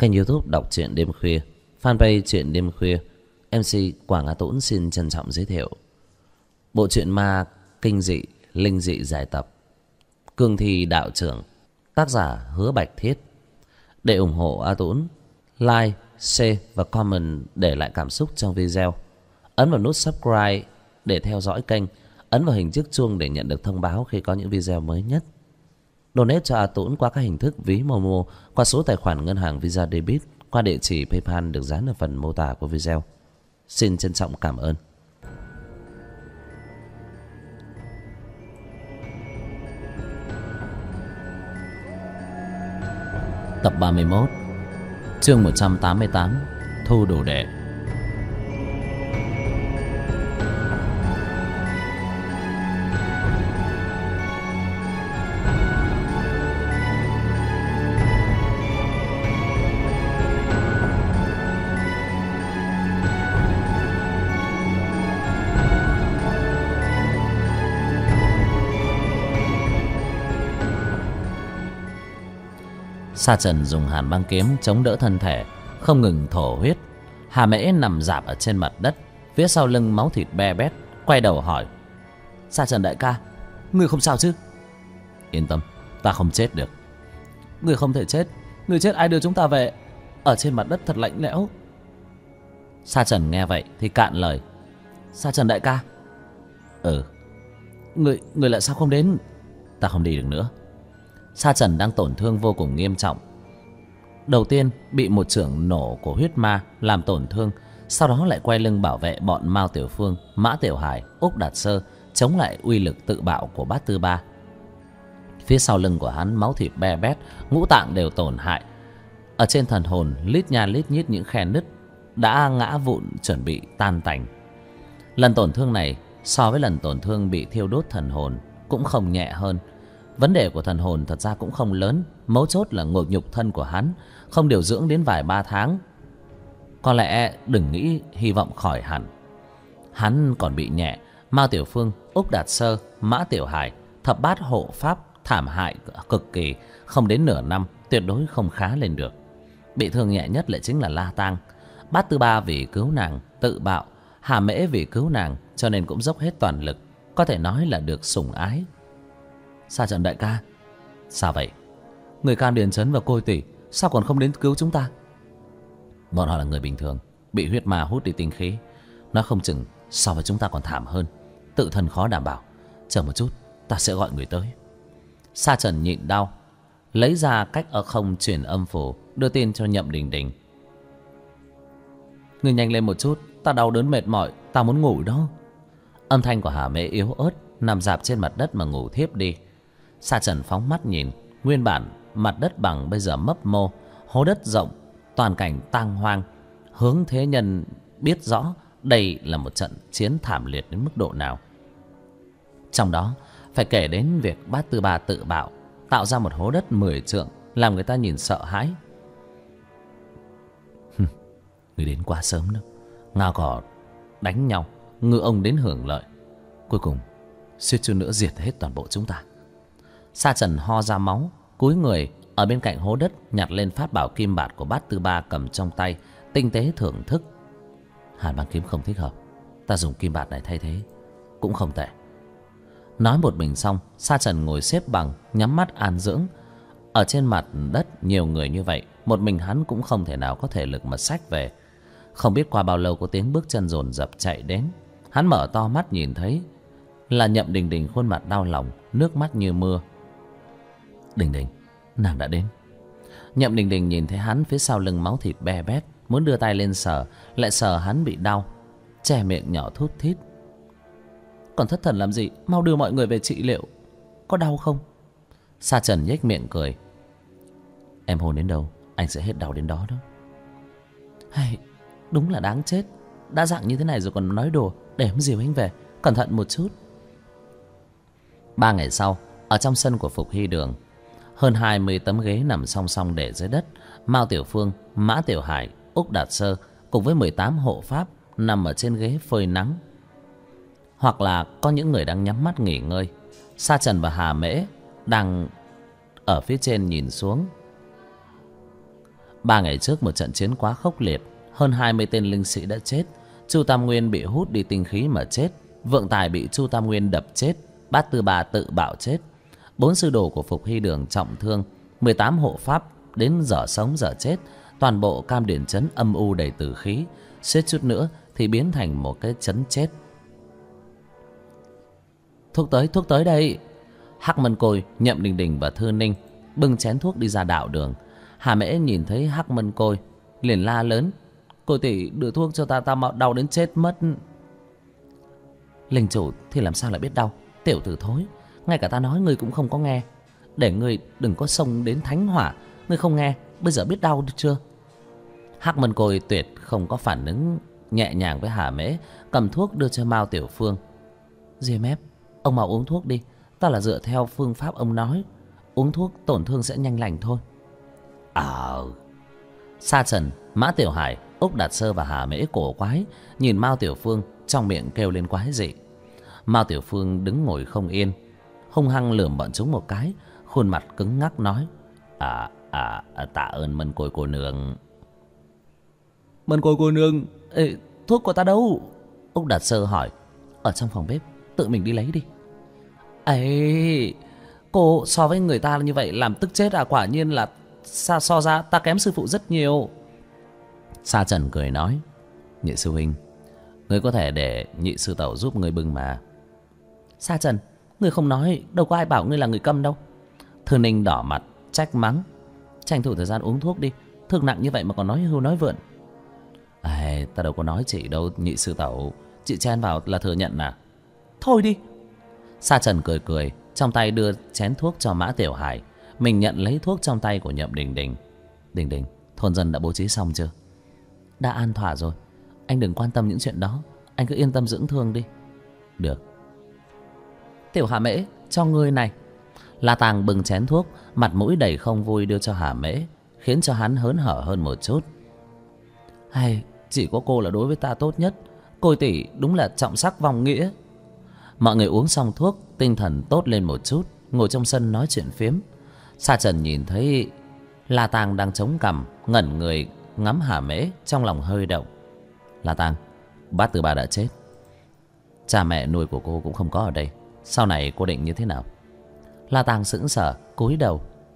Kênh YouTube đọc truyện đêm khuya, fanpage truyện đêm khuya. MC Quảng Á Tũng xin trân trọng giới thiệu bộ truyện ma kinh dị, linh dị giải tập Cương Thi Đạo Trưởng, tác giả Hứa Bạch Thiết. Để ủng hộ A Tũng, like, share và comment để lại cảm xúc trong video. Ấn vào nút subscribe để theo dõi kênh. Ấn vào hình chiếc chuông để nhận được thông báo khi có những video mới nhất. Donate cho A Tũng qua các hình thức ví Momo, qua số tài khoản ngân hàng Visa Debit, qua địa chỉ PayPal được dán ở phần mô tả của video. Xin trân trọng cảm ơn. Tập 31, chương 188, thu đồ đệ. Sa Trần dùng hàn băng kiếm chống đỡ thân thể, không ngừng thổ huyết. Hà Mễ nằm rạp ở trên mặt đất, phía sau lưng máu thịt be bét, quay đầu hỏi: Sa Trần đại ca, ngươi không sao chứ? Yên tâm, ta không chết được. Ngươi không thể chết, ngươi chết ai đưa chúng ta về? Ở trên mặt đất thật lạnh lẽo. Sa Trần nghe vậy thì cạn lời: Sa Trần đại ca. Ngươi lại sao không đến? Ta không đi được nữa. Sa Trần đang tổn thương vô cùng nghiêm trọng. Đầu tiên bị một chưởng nổ của huyết ma làm tổn thương, sau đó lại quay lưng bảo vệ bọn Mao Tiểu Phương, Mã Tiểu Hải, Úc Đạt Sơ, chống lại uy lực tự bạo của Bát Tư Ba. Phía sau lưng của hắn máu thịt be bét, ngũ tạng đều tổn hại. Ở trên thần hồn lít nha lít nhít những khe nứt đã ngã vụn chuẩn bị tan tành. Lần tổn thương này so với lần tổn thương bị thiêu đốt thần hồn cũng không nhẹ hơn. Vấn đề của thần hồn thật ra cũng không lớn, mấu chốt là ngột nhục thân của hắn không điều dưỡng đến vài ba tháng. Có lẽ đừng nghĩ hy vọng khỏi hẳn. Hắn còn bị nhẹ. Mao Tiểu Phương, Úc Đạt Sơ, Mã Tiểu Hải, thập bát hộ pháp thảm hại cực kỳ, không đến nửa năm tuyệt đối không khá lên được. Bị thương nhẹ nhất lại chính là La Tang. Bát Tư Ba vì cứu nàng tự bạo, Hà Mễ vì cứu nàng cho nên cũng dốc hết toàn lực, có thể nói là được sủng ái. Sa Trần đại ca, sao vậy? Người Cam Điền Trấn và Côi Tỷ sao còn không đến cứu chúng ta? Bọn họ là người bình thường, bị huyết ma hút đi tinh khí, nó không chừng so với chúng ta còn thảm hơn, tự thân khó đảm bảo. Chờ một chút, ta sẽ gọi người tới. Sa Trần nhịn đau, lấy ra cách ở không truyền âm phù, đưa tin cho Nhậm Đình Đình. Ngươi nhanh lên một chút, ta đau đớn mệt mỏi, ta muốn ngủ đó. Âm thanh của Hà Mễ yếu ớt, nằm rạp trên mặt đất mà ngủ thiếp đi. Sa Trần phóng mắt nhìn, nguyên bản mặt đất bằng bây giờ mấp mô, hố đất rộng, toàn cảnh tang hoang. Hướng thế nhân biết rõ đây là một trận chiến thảm liệt đến mức độ nào. Trong đó phải kể đến việc Bát Tư Ba tự bạo, tạo ra một hố đất 10 trượng, làm người ta nhìn sợ hãi. Người đến quá sớm đó. Ngao cỏ đánh nhau, ngựa ông đến hưởng lợi, cuối cùng suýt chút nữa diệt hết toàn bộ chúng ta. Sa Trần ho ra máu, cúi người ở bên cạnh hố đất nhặt lên pháp bảo kim bạt của Bát Tư Ba cầm trong tay, tinh tế thưởng thức. Hàn băng kiếm không thích hợp, ta dùng kim bạt này thay thế cũng không tệ. Nói một mình xong, Sa Trần ngồi xếp bằng, nhắm mắt an dưỡng. Ở trên mặt đất nhiều người như vậy, một mình hắn cũng không thể nào có thể lực mà xách về. Không biết qua bao lâu có tiếng bước chân dồn dập chạy đến. Hắn mở to mắt nhìn thấy là Nhậm Đình Đình, khuôn mặt đau lòng, nước mắt như mưa. Đình Đình, nàng đã đến. Nhậm Đình Đình nhìn thấy hắn phía sau lưng máu thịt be bét, muốn đưa tay lên sờ, lại sờ hắn bị đau, che miệng nhỏ thút thít. Còn thất thần làm gì, mau đưa mọi người về trị liệu. Có đau không? Sa Trần nhếch miệng cười. Em hôn đến đâu anh sẽ hết đau đến đó đó. Hay, đúng là đáng chết. Đã dặn như thế này rồi còn nói đùa. Để em dìu anh về, cẩn thận một chút. 3 ngày sau, ở trong sân của Phục Hy Đường, hơn 20 tấm ghế nằm song song để dưới đất. Mao Tiểu Phương, Mã Tiểu Hải, Úc Đạt Sơ cùng với 18 hộ pháp nằm ở trên ghế phơi nắng, hoặc là có những người đang nhắm mắt nghỉ ngơi. Sa Trần và Hà Mễ đang ở phía trên nhìn xuống. 3 ngày trước một trận chiến quá khốc liệt, hơn 20 tên linh sĩ đã chết. Chu Tam Nguyên bị hút đi tinh khí mà chết. Vượng Tài bị Chu Tam Nguyên đập chết. Bát Tư Ba tự bạo chết. 4 sư đồ của Phục Hy Đường trọng thương. 18 hộ pháp đến giờ sống giờ chết. Toàn bộ Cam Điển trấn âm u đầy tử khí, suýt chút nữa thì biến thành một cái trấn chết. Thuốc tới đây. Hắc Mân Côi, Nhậm Đình Đình và Thư Ninh bưng chén thuốc đi ra đạo đường. Hà Mễ nhìn thấy Hắc Mân Côi liền la lớn: Côi tỷ, đưa thuốc cho ta, ta mau đau đến chết mất. Linh chủ thì làm sao lại biết đau? Tiểu tử thối, ngay cả ta nói ngươi cũng không có nghe. Để ngươi đừng có xông đến thánh hỏa, ngươi không nghe, bây giờ biết đau được chưa? Hắc Mân Côi tuyệt không có phản ứng, nhẹ nhàng với Hà Mễ, cầm thuốc đưa cho Mao Tiểu Phương. GMF, ông mau uống thuốc đi, ta là dựa theo phương pháp ông nói, uống thuốc tổn thương sẽ nhanh lành thôi. Sa Trần, Mã Tiểu Hải, Úc Đạt Sơ và Hà Mễ cổ quái nhìn Mao Tiểu Phương, trong miệng kêu lên quái dị. Mao Tiểu Phương đứng ngồi không yên, hung hăng lườm bọn chúng một cái, khuôn mặt cứng ngắc nói: tạ ơn Mân Côi cô nương. Mân Côi cô nương, thuốc của ta đâu? Úc Đạt Sơ hỏi. Ở trong phòng bếp, tự mình đi lấy đi. Cô so với người ta như vậy làm tức chết à? Quả nhiên là so ra ta kém sư phụ rất nhiều. Sa Trần cười nói: Nhị sư huynh, ngươi có thể để nhị sư tẩu giúp ngươi bưng mà. Sa Trần, ngươi không nói, đâu có ai bảo ngươi là người câm đâu. Thư Ninh đỏ mặt trách mắng: tranh thủ thời gian uống thuốc đi, thương nặng như vậy mà còn nói hưu nói vượn. Ta đâu có nói chị đâu nhị sư tẩu, chị chen vào là thừa nhận à? Thôi đi. Sa Trần cười cười, trong tay đưa chén thuốc cho Mã Tiểu Hải, mình nhận lấy thuốc trong tay của Nhậm Đình Đình. Đình Đình, thôn dân đã bố trí xong chưa? Đã an thỏa rồi, anh đừng quan tâm những chuyện đó, anh cứ yên tâm dưỡng thương đi. Được. Tiểu Hà Mễ, cho ngươi này. La Tàng bưng chén thuốc, mặt mũi đầy không vui đưa cho Hà Mễ, khiến cho hắn hớn hở hơn một chút. Chỉ có cô là đối với ta tốt nhất, Côi tỷ đúng là trọng sắc vong nghĩa. Mọi người uống xong thuốc, tinh thần tốt lên một chút, ngồi trong sân nói chuyện phiếm. Sa Trần nhìn thấy La Tàng đang chống cằm, ngẩn người ngắm Hà Mễ, trong lòng hơi động. La Tàng, Bát Tư Ba đã chết, cha mẹ nuôi của cô cũng không có ở đây, sau này cô định như thế nào? La Tàng sững sờ, cúi đầu.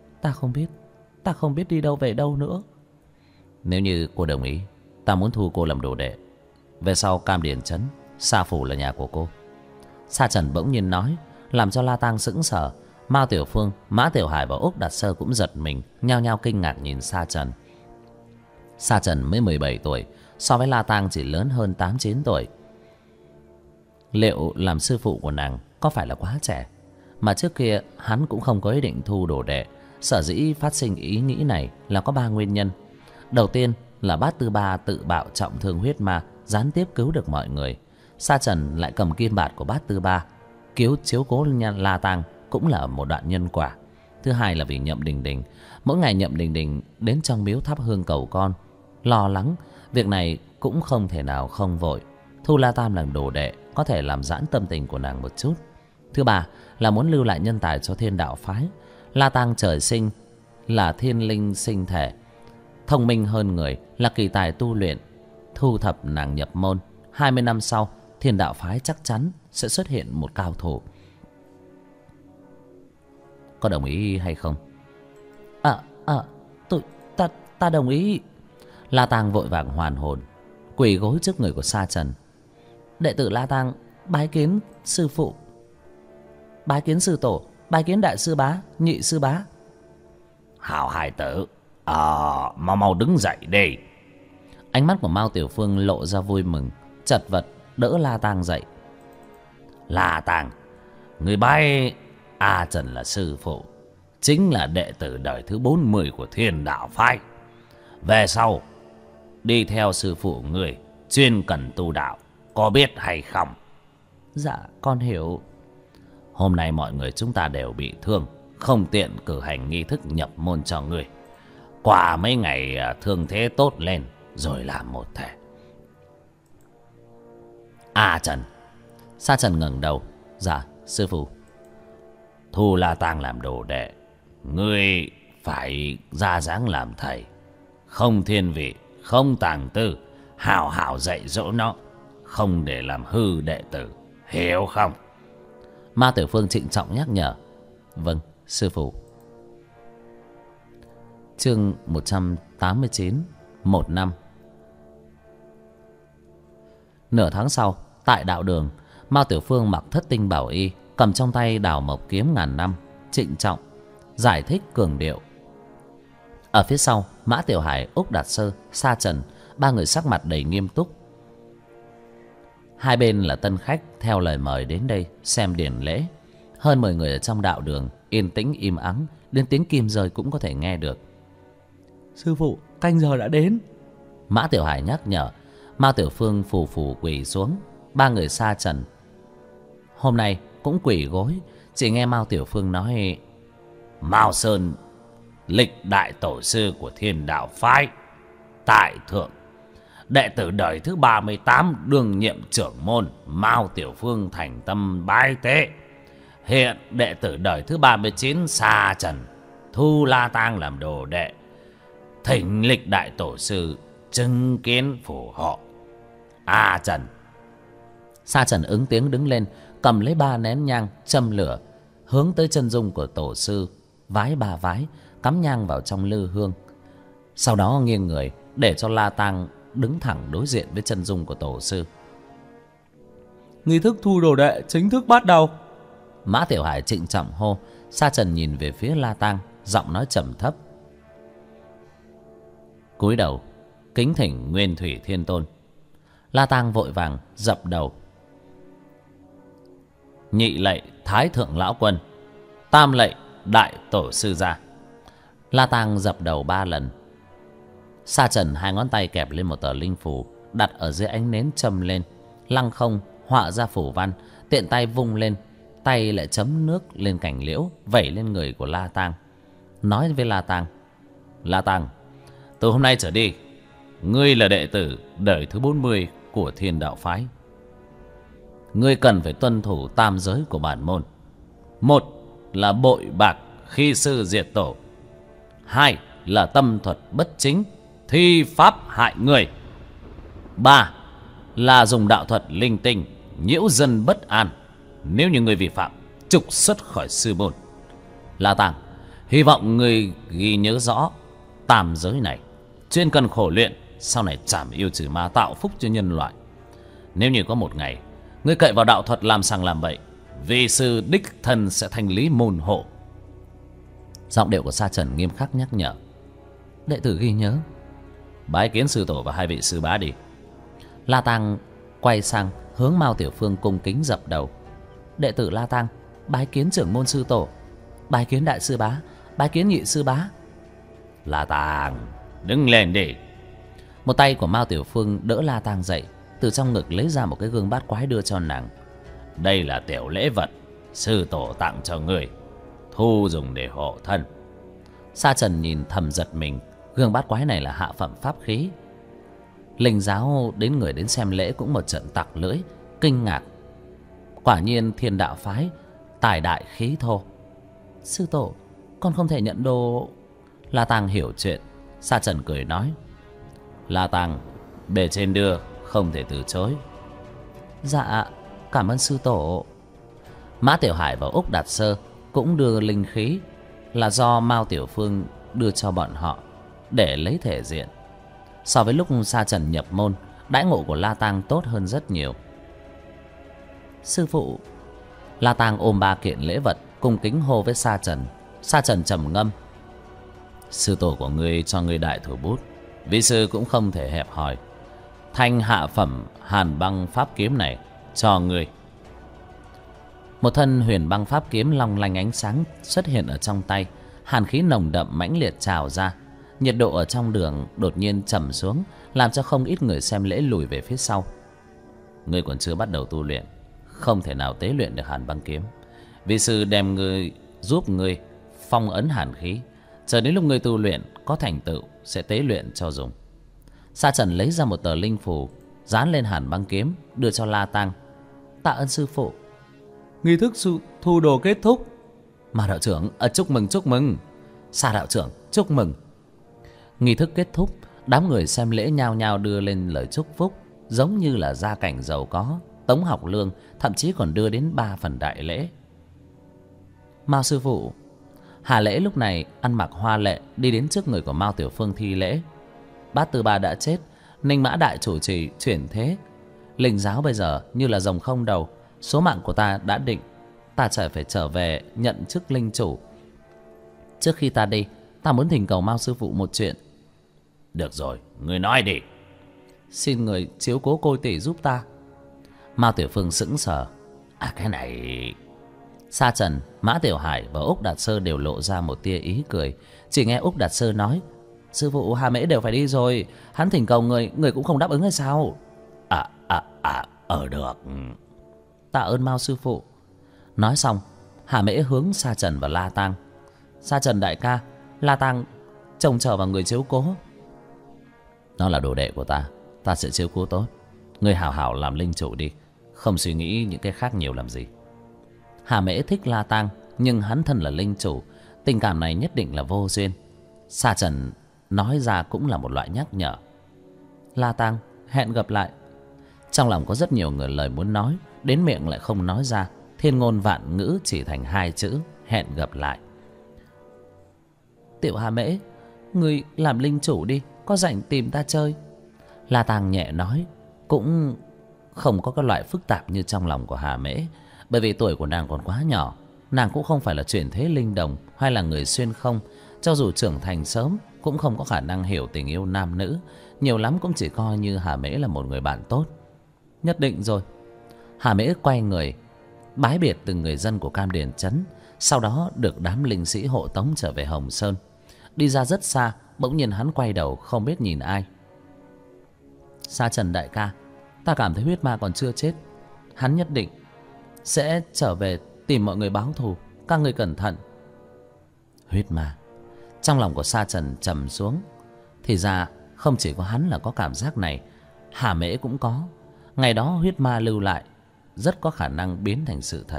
Ta không biết đi đâu về đâu nữa. Nếu như cô đồng ý, ta muốn thu cô làm đồ đệ. Về sau Cam Điển trấn, Sa phủ là nhà của cô. Sa Trần bỗng nhiên nói, làm cho La Tang sững sờ. Mao Tiểu Phương, Mã Tiểu Hải và Úc Đạt Sơ cũng giật mình, nhao nhao kinh ngạc nhìn Sa Trần. Sa Trần mới 17 tuổi, so với La Tang chỉ lớn hơn 8-9 tuổi. Liệu làm sư phụ của nàng có phải là quá trẻ? Mà trước kia hắn cũng không có ý định thu đồ đệ. Sở dĩ phát sinh ý nghĩ này là có 3 nguyên nhân. Đầu tiên là Bát Tư Ba tự bạo trọng thương huyết ma, gián tiếp cứu được mọi người. Sa Trần lại cầm kim bạt của Bát Tư Ba, chiếu cố La Tang, cũng là một đoạn nhân quả. Thứ hai là vì Nhậm Đình Đình. Mỗi ngày Nhậm Đình Đình đến trong miếu thắp hương cầu con, lo lắng việc này cũng không thể nào không vội. Thu La Tam làm đồ đệ có thể làm giãn tâm tình của nàng một chút. Thứ ba là muốn lưu lại nhân tài cho Thiên Đạo phái. La Tang trời sinh là thiên linh sinh thể, thông minh hơn người, là kỳ tài tu luyện. Thu thập nàng nhập môn, 20 năm sau Thiên Đạo phái chắc chắn sẽ xuất hiện một cao thủ. Có đồng ý hay không? Ta đồng ý. La Tang vội vàng hoàn hồn, quỳ gối trước người của Sa Trần. Đệ tử La Tang bái kiến sư phụ, bái kiến sư tổ, bái kiến đại sư bá, nhị sư bá. Hảo hài tử, mau đứng dậy đi. Ánh mắt của Mao Tiểu Phương lộ ra vui mừng, chật vật đỡ La Tang dậy. La Tang, người bái A Trần là sư phụ, chính là đệ tử đời thứ 40 của Thiên Đạo phái. Về sau đi theo sư phụ người, chuyên cần tu đạo, có biết hay không? Dạ con hiểu. Hôm nay mọi người chúng ta đều bị thương, không tiện cử hành nghi thức nhập môn cho người. Qua mấy ngày thương thế tốt lên rồi làm một thể. Trần. Sa Trần ngẩng đầu. Dạ sư phụ. Thu La Tang làm đồ đệ, ngươi phải ra dáng làm thầy. không thiên vị, không tàng tư, hào hào dạy dỗ nó, không để làm hư đệ tử, hiểu không? Ma Tiểu Phương trịnh trọng nhắc nhở. Vâng, sư phụ. Chương 189. Một năm. Nửa tháng sau, tại đạo đường, Mao Tiểu Phương mặc thất tinh bảo y, cầm trong tay đào mộc kiếm ngàn năm, trịnh trọng giải thích cường điệu. Ở phía sau, Mã Tiểu Hải, Úc Đạt Sơ, Sa Trần, ba người sắc mặt đầy nghiêm túc. Hai bên là tân khách theo lời mời đến đây xem điển lễ. Hơn 10 người ở trong đạo đường yên tĩnh im ắng, đến tiếng kim rơi cũng có thể nghe được. Sư phụ, canh giờ đã đến. Mã Tiểu Hải nhắc nhở. Mao Tiểu Phương phù phù quỳ xuống. Ba người Sa Trần hôm nay cũng quỳ gối. Chỉ nghe Mao Tiểu Phương nói: Mao Sơn, lịch đại tổ sư của Thiên Đạo phái, tại thượng, đệ tử đời thứ 38 đương nhiệm trưởng môn Mao Tiểu Phương thành tâm bái tế. Hiện đệ tử đời thứ 39 Sa Trần thu La Tang làm đồ đệ, thỉnh lịch đại tổ sư chứng kiến phù hộ. Trần. Sa Trần ứng tiếng đứng lên, cầm lấy 3 nén nhang châm lửa, hướng tới chân dung của tổ sư, vái 3 vái, cắm nhang vào trong lư hương. Sau đó nghiêng người để cho La Tang đứng thẳng đối diện với chân dung của tổ sư. Nghi thức thu đồ đệ chính thức bắt đầu. Mã Tiểu Hải trịnh trọng hô. Sa Trần nhìn về phía La Tang, giọng nói trầm thấp: cúi đầu kính thỉnh Nguyên Thủy Thiên Tôn. La Tang vội vàng dập đầu: nhị lạy Thái Thượng Lão Quân, tam lạy Đại Tổ Sư gia. La Tang dập đầu 3 lần. Sa Trần 2 ngón tay kẹp lên một tờ linh phù, đặt ở dưới ánh nến châm lên, lăng không họa ra phù văn, tiện tay vung lên, tay lại chấm nước lên cành liễu, vẩy lên người của La Tang, nói với La Tang: La Tang, từ hôm nay trở đi, ngươi là đệ tử đời thứ 40 của Thiên Đạo phái. Ngươi cần phải tuân thủ tam giới của bản môn. 1 là bội bạc khi sư diệt tổ. 2 là tâm thuật bất chính, thi pháp hại người. 3 là dùng đạo thuật linh tinh, nhiễu dân bất an. Nếu như ngươi vi phạm, trục xuất khỏi sư môn. La Tang, hy vọng ngươi ghi nhớ rõ tam giới này, chuyên cần khổ luyện, sau này trảm yêu trừ ma, tạo phúc cho nhân loại. Nếu như có một ngày ngươi cậy vào đạo thuật làm sằng làm bậy, vi sư đích thân sẽ thanh lý môn hộ. Giọng điệu của Sa Trần nghiêm khắc nhắc nhở. Đệ tử ghi nhớ. Bái kiến sư tổ và 2 vị sư bá đi. La Tang quay sang hướng Mao Tiểu Phương cung kính dập đầu. Đệ tử La Tang bái kiến trưởng môn sư tổ, bái kiến đại sư bá, bái kiến nhị sư bá. La Tang, đứng lên đi. Một tay của Mao Tiểu Phương đỡ La Tang dậy, từ trong ngực lấy ra một cái gương bát quái đưa cho nàng. Đây là tiểu lễ vật sư tổ tặng cho người, thu dùng để hộ thân. Sa Trần nhìn thầm giật mình, gương bát quái này là hạ phẩm pháp khí. Linh giáo đến người đến xem lễ cũng một trận tặc lưỡi, kinh ngạc. Quả nhiên Thiên Đạo phái tài đại khí thô. Sư tổ, con không thể nhận đồ. La Tang hiểu chuyện. Sa Trần cười nói: La Tang, bề trên đưa, không thể từ chối. Dạ, cảm ơn sư tổ. Mã Tiểu Hải và Úc Đạt Sơ cũng đưa linh khí, là do Mao Tiểu Phương đưa cho bọn họ để lấy thể diện. So với lúc Sa Trần nhập môn, đãi ngộ của La Tang tốt hơn rất nhiều. Sư phụ. La Tang ôm 3 kiện lễ vật, cung kính hô với Sa Trần. Sa Trần trầm ngâm: sư tổ của ngươi cho ngươi đại thủ bút, vi sư cũng không thể hẹp hòi. Thanh hạ phẩm hàn băng pháp kiếm này cho ngươi. Một thân huyền băng pháp kiếm long lanh ánh sáng xuất hiện ở trong tay. Hàn khí nồng đậm mãnh liệt trào ra. Nhiệt độ ở trong đường đột nhiên trầm xuống, làm cho không ít người xem lễ lùi về phía sau. Ngươi còn chưa bắt đầu tu luyện, không thể nào tế luyện được hàn băng kiếm. Vi sư đem ngươi, giúp ngươi phong ấn hàn khí, chờ đến lúc ngươi tu luyện có thành tựu sẽ tế luyện cho dùng. Sa Trần lấy ra một tờ linh phù, dán lên hàn băng kiếm, đưa cho La Tang. Tạ ơn sư phụ. Nghi thức thu đồ kết thúc. Mà đạo trưởng, chúc mừng, chúc mừng. Sa đạo trưởng, chúc mừng. Nghi thức kết thúc, đám người xem lễ nhao nhao đưa lên lời chúc phúc, giống như là gia cảnh giàu có, tống học lương, thậm chí còn đưa đến 3 phần đại lễ. Mao sư phụ. Hà Lễ lúc này ăn mặc hoa lệ đi đến trước người của Mao Tiểu Phương thi lễ. Bát Tư Ba đã chết, Ninh Mã Đại chủ trì chuyển thế. Linh giáo bây giờ như là rồng không đầu, số mạng của ta đã định, ta phải trở về nhận chức linh chủ. Trước khi ta đi, ta muốn thỉnh cầu Mao sư phụ một chuyện. Được rồi, ngươi nói đi. Xin người chiếu cố Côi tỷ giúp ta. Mao Tiểu Phương sững sờ. Cái này... Sa Trần, Mã Tiểu Hải và Úc Đạt Sơ đều lộ ra một tia ý cười. Chỉ nghe Úc Đạt Sơ nói: sư phụ Hà Mễ đều phải đi rồi, hắn thỉnh cầu người cũng không đáp ứng hay sao? Được. Tạ ơn Mao sư phụ. Nói xong, Hà Mễ hướng Sa Trần và La Tang. Sa Trần đại ca, La Tang trông chờ vào người chiếu cố. Nó là đồ đệ của ta, ta sẽ chiếu cố tốt. Ngươi hảo hảo làm linh chủ đi, không suy nghĩ những cái khác nhiều làm gì. Hà Mễ thích La Tang, nhưng hắn thân là linh chủ, tình cảm này nhất định là vô duyên. Sa Trần nói ra cũng là một loại nhắc nhở. La Tang, hẹn gặp lại. Trong lòng có rất nhiều người lời muốn nói, đến miệng lại không nói ra, thiên ngôn vạn ngữ chỉ thành 2 chữ: hẹn gặp lại. Tiểu Hà Mễ, người làm linh chủ đi, có rảnh tìm ta chơi. La Tang nhẹ nói, cũng không có cái loại phức tạp như trong lòng của Hà Mễ, bởi vì tuổi của nàng còn quá nhỏ. Nàng cũng không phải là chuyển thế linh đồng hay là người xuyên không, cho dù trưởng thành sớm cũng không có khả năng hiểu tình yêu nam nữ, nhiều lắm cũng chỉ coi như Hà Mễ là một người bạn tốt. Nhất định rồi. Hà Mễ quay người bái biệt từng người dân của Cam Điền trấn, sau đó được đám linh sĩ hộ tống trở về Hồng Sơn. Đi ra rất xa, bỗng nhiên hắn quay đầu không biết nhìn ai. Sa Trần đại ca, ta cảm thấy huyết ma còn chưa chết, hắn nhất định sẽ trở về tìm mọi người báo thù, các người cẩn thận. Huyết ma. Trong lòng của Sa Trần trầm xuống. Thì ra không chỉ có hắn là có cảm giác này, Hà Mễ cũng có. Ngày đó huyết ma lưu lại rất có khả năng biến thành sự thật.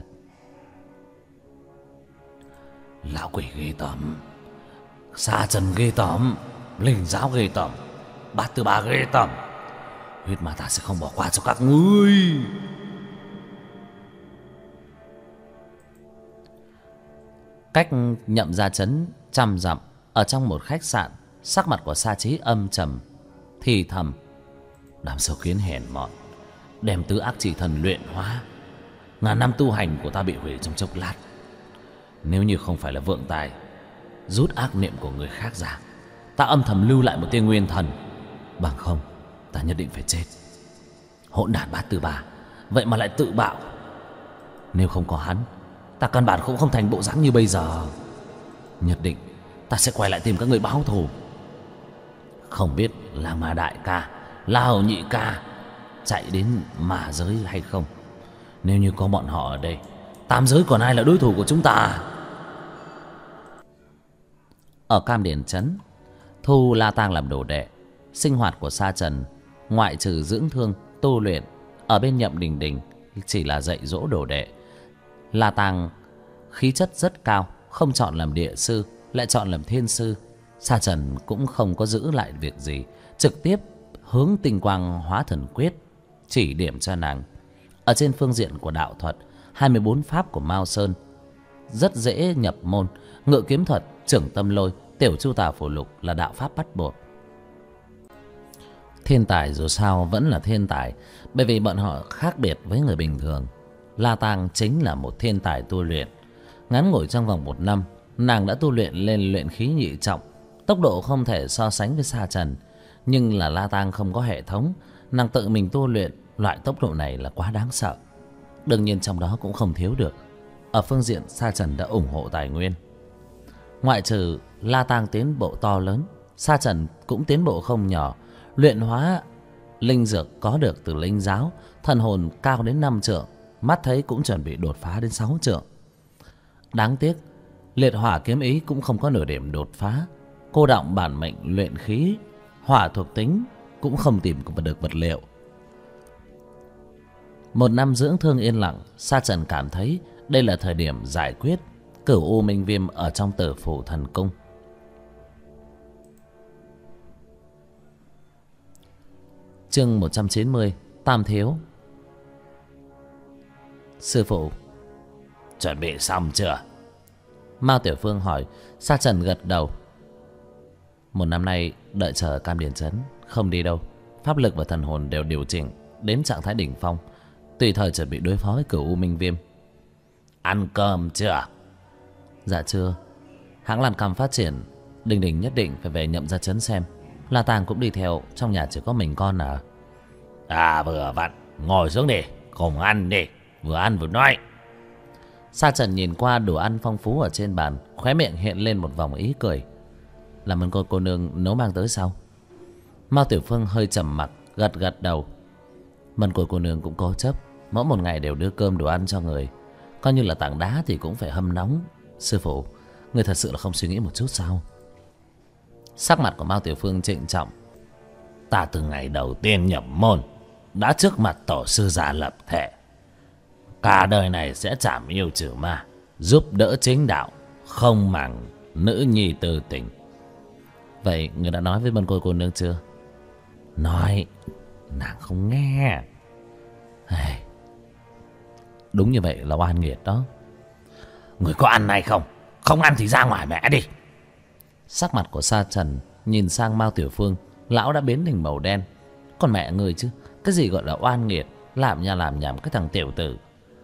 Lão quỷ ghê tởm, Sa Trần ghê tởm, linh giáo ghê tởm, Bát Tư Ba ghê tởm. Huyết ma ta sẽ không bỏ qua cho các ngươi. Cách Nhậm Gia trấn 100 dặm, ở trong một khách sạn, sắc mặt của Sa Chí âm trầm, thì thầm: đám sâu kiến hèn mọn, đem tứ ác chỉ thần luyện hóa, ngàn năm tu hành của ta bị hủy trong chốc lát. Nếu như không phải là vượng tài rút ác niệm của người khác ra, ta âm thầm lưu lại một tia nguyên thần, bằng không ta nhất định phải chết. Hỗn đản Bát Tư Ba vậy mà lại tự bạo. Nếu không có hắn, ta căn bản cũng không thành bộ dáng như bây giờ. Nhất định ta sẽ quay lại tìm các người báo thù. Không biết là Ma đại ca, La Hầu nhị ca chạy đến ma giới hay không. Nếu như có bọn họ ở đây, tam giới còn ai là đối thủ của chúng ta. Ở Cam Điền trấn, thu La Tang làm đồ đệ. Sinh hoạt của Sa Trần ngoại trừ dưỡng thương tu luyện, ở bên Nhậm Đình Đình chỉ là dạy dỗ đồ đệ. La Tang khí chất rất cao, không chọn làm địa sư lại chọn làm thiên sư. Sa Trần cũng không có giữ lại việc gì, trực tiếp hướng Tinh Quang Hóa Thần Quyết chỉ điểm cho nàng. Ở trên phương diện của đạo thuật, 24 pháp của Mao Sơn rất dễ nhập môn. Ngự kiếm thuật, trưởng tâm lôi, tiểu chu tả phổ lục là đạo pháp bắt buộc. Thiên tài dù sao vẫn là thiên tài, bởi vì bọn họ khác biệt với người bình thường. La Tang chính là một thiên tài tu luyện. Ngắn ngủi trong vòng 1 năm, nàng đã tu luyện lên luyện khí nhị trọng, tốc độ không thể so sánh với Sa Trần. Nhưng là La Tang không có hệ thống, nàng tự mình tu luyện, loại tốc độ này là quá đáng sợ. Đương nhiên trong đó cũng không thiếu được ở phương diện Sa Trần đã ủng hộ tài nguyên. Ngoại trừ La Tang tiến bộ to lớn, Sa Trần cũng tiến bộ không nhỏ. Luyện hóa linh dược có được từ linh giáo, thần hồn cao đến 5 trượng, mắt thấy cũng chuẩn bị đột phá đến 6 trượng. Đáng tiếc liệt hỏa kiếm ý cũng không có nửa điểm đột phá. Cô động bản mệnh luyện khí hỏa thuộc tính cũng không tìm được vật liệu. 1 năm dưỡng thương yên lặng, Sa Trần cảm thấy đây là thời điểm giải quyết Cửu U Minh Viêm ở trong Tử Phủ Thần Cung. Chương 190. Tam thiếu. Sư phụ, chuẩn bị xong chưa? Mao Tiểu Phương hỏi. Sa Trần gật đầu. Một năm nay đợi chờ Cam Điền Trấn, không đi đâu. Pháp lực và thần hồn đều điều chỉnh đến trạng thái đỉnh phong, tùy thời chuẩn bị đối phó với Cửu U Minh Viêm. Ăn cơm chưa? Dạ chưa. Hãng Lan Cam phát triển, Đình Đình nhất định phải về Nhậm Gia Trấn xem. La Tàng cũng đi theo, trong nhà chỉ có mình con à? À vừa vặn, ngồi xuống đi, cùng ăn đi. Vừa ăn vừa nói. Sa Trần nhìn qua đồ ăn phong phú ở trên bàn, khóe miệng hiện lên một vòng ý cười. Làm ơn cô nương nấu mang tới sao? Mao Tiểu Phương hơi trầm mặc, gật gật đầu. Mân cô nương cũng cố chấp, mỗi một ngày đều đưa cơm đồ ăn cho người, coi như là tảng đá thì cũng phải hâm nóng. Sư phụ, người thật sự là không suy nghĩ một chút sao? Sắc mặt của Mao Tiểu Phương trịnh trọng. Ta từ ngày đầu tiên nhập môn đã trước mặt tổ sư già lập thể, cả đời này sẽ chảm yêu trừ ma, giúp đỡ chính đạo, không màng nữ nhi tư tình. Vậy người đã nói với Mân cô nương chưa? Nói, nàng không nghe. Đúng như vậy là oan nghiệt đó. Người có ăn hay không? Không ăn thì ra ngoài mẹ đi. Sắc mặt của Sa Trần nhìn sang Mao Tiểu Phương, lão đã biến thành màu đen. Còn mẹ người chứ, cái gì gọi là oan nghiệt? Làm nha làm nhảm cái thằng tiểu tử.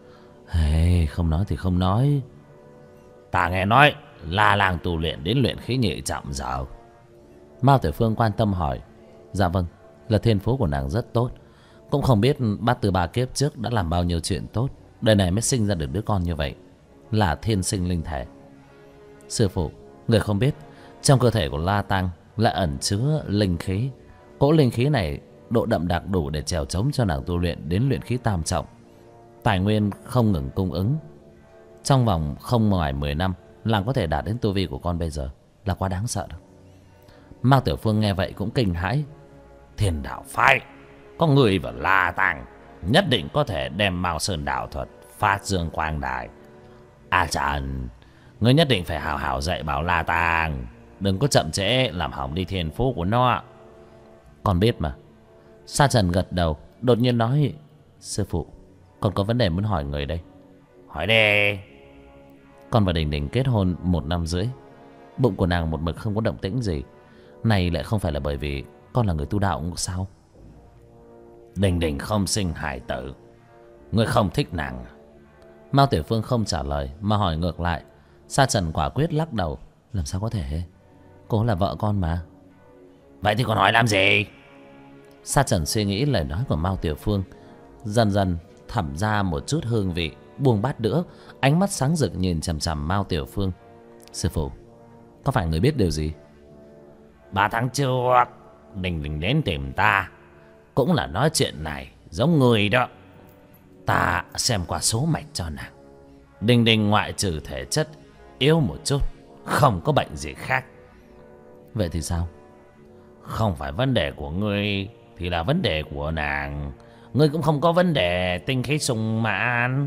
Không nói thì không nói. Ta nghe nói La Lang tu luyện đến luyện khí nhị trọng giờ. Mao Tiểu Phương quan tâm hỏi. Dạ vâng, là thiên phú của nàng rất tốt. Cũng không biết bát từ ba kiếp trước đã làm bao nhiêu chuyện tốt, đời này mới sinh ra được đứa con như vậy, là thiên sinh linh thể. Sư phụ, người không biết, trong cơ thể của La Tăng lại ẩn chứa linh khí. Cỗ linh khí này độ đậm đặc đủ để chèo chống cho nàng tu luyện đến luyện khí tam trọng. Tài nguyên không ngừng cung ứng. Trong vòng không ngoài 10 năm, nàng có thể đạt đến tu vi của con bây giờ, là quá đáng sợ đâu. Mao Tiểu Phương nghe vậy cũng kinh hãi. Thiên đạo phái có người và La Tăng nhất định có thể đem Mao Sơn đạo thuật phát dương quang đại. A Trần, ngươi nhất định phải hào hào dạy bảo La Tăng, đừng có chậm trễ làm hỏng đi thiên phú của nó. Con biết mà. Sa Trần gật đầu, đột nhiên nói. Sư phụ, con có vấn đề muốn hỏi người đây. Hỏi đi. Con và Đình Đình kết hôn 1 năm rưỡi, bụng của nàng một mực không có động tĩnh gì. Này lại không phải là bởi vì con là người tu đạo cũng sao? Đình Đình không sinh hài tử, ngươi không thích nàng? Mao Tiểu Phương không trả lời mà hỏi ngược lại. Sa Trần quả quyết lắc đầu. Làm sao có thể, cô là vợ con mà. Vậy thì còn hỏi làm gì? Sa Trần suy nghĩ lời nói của Mao Tiểu Phương, dần dần thẩm ra một chút hương vị, buông bát đũa, ánh mắt sáng rực nhìn chằm chằm Mao Tiểu Phương. Sư phụ, có phải người biết điều gì? 3 tháng trước Đình Đình đến tìm ta, cũng là nói chuyện này giống người đó. Ta xem qua số mạch cho nàng, Đình Đình ngoại trừ thể chất yếu một chút, không có bệnh gì khác. Vậy thì sao? Không phải vấn đề của ngươi thì là vấn đề của nàng. Ngươi cũng không có vấn đề tinh khí sung mãn.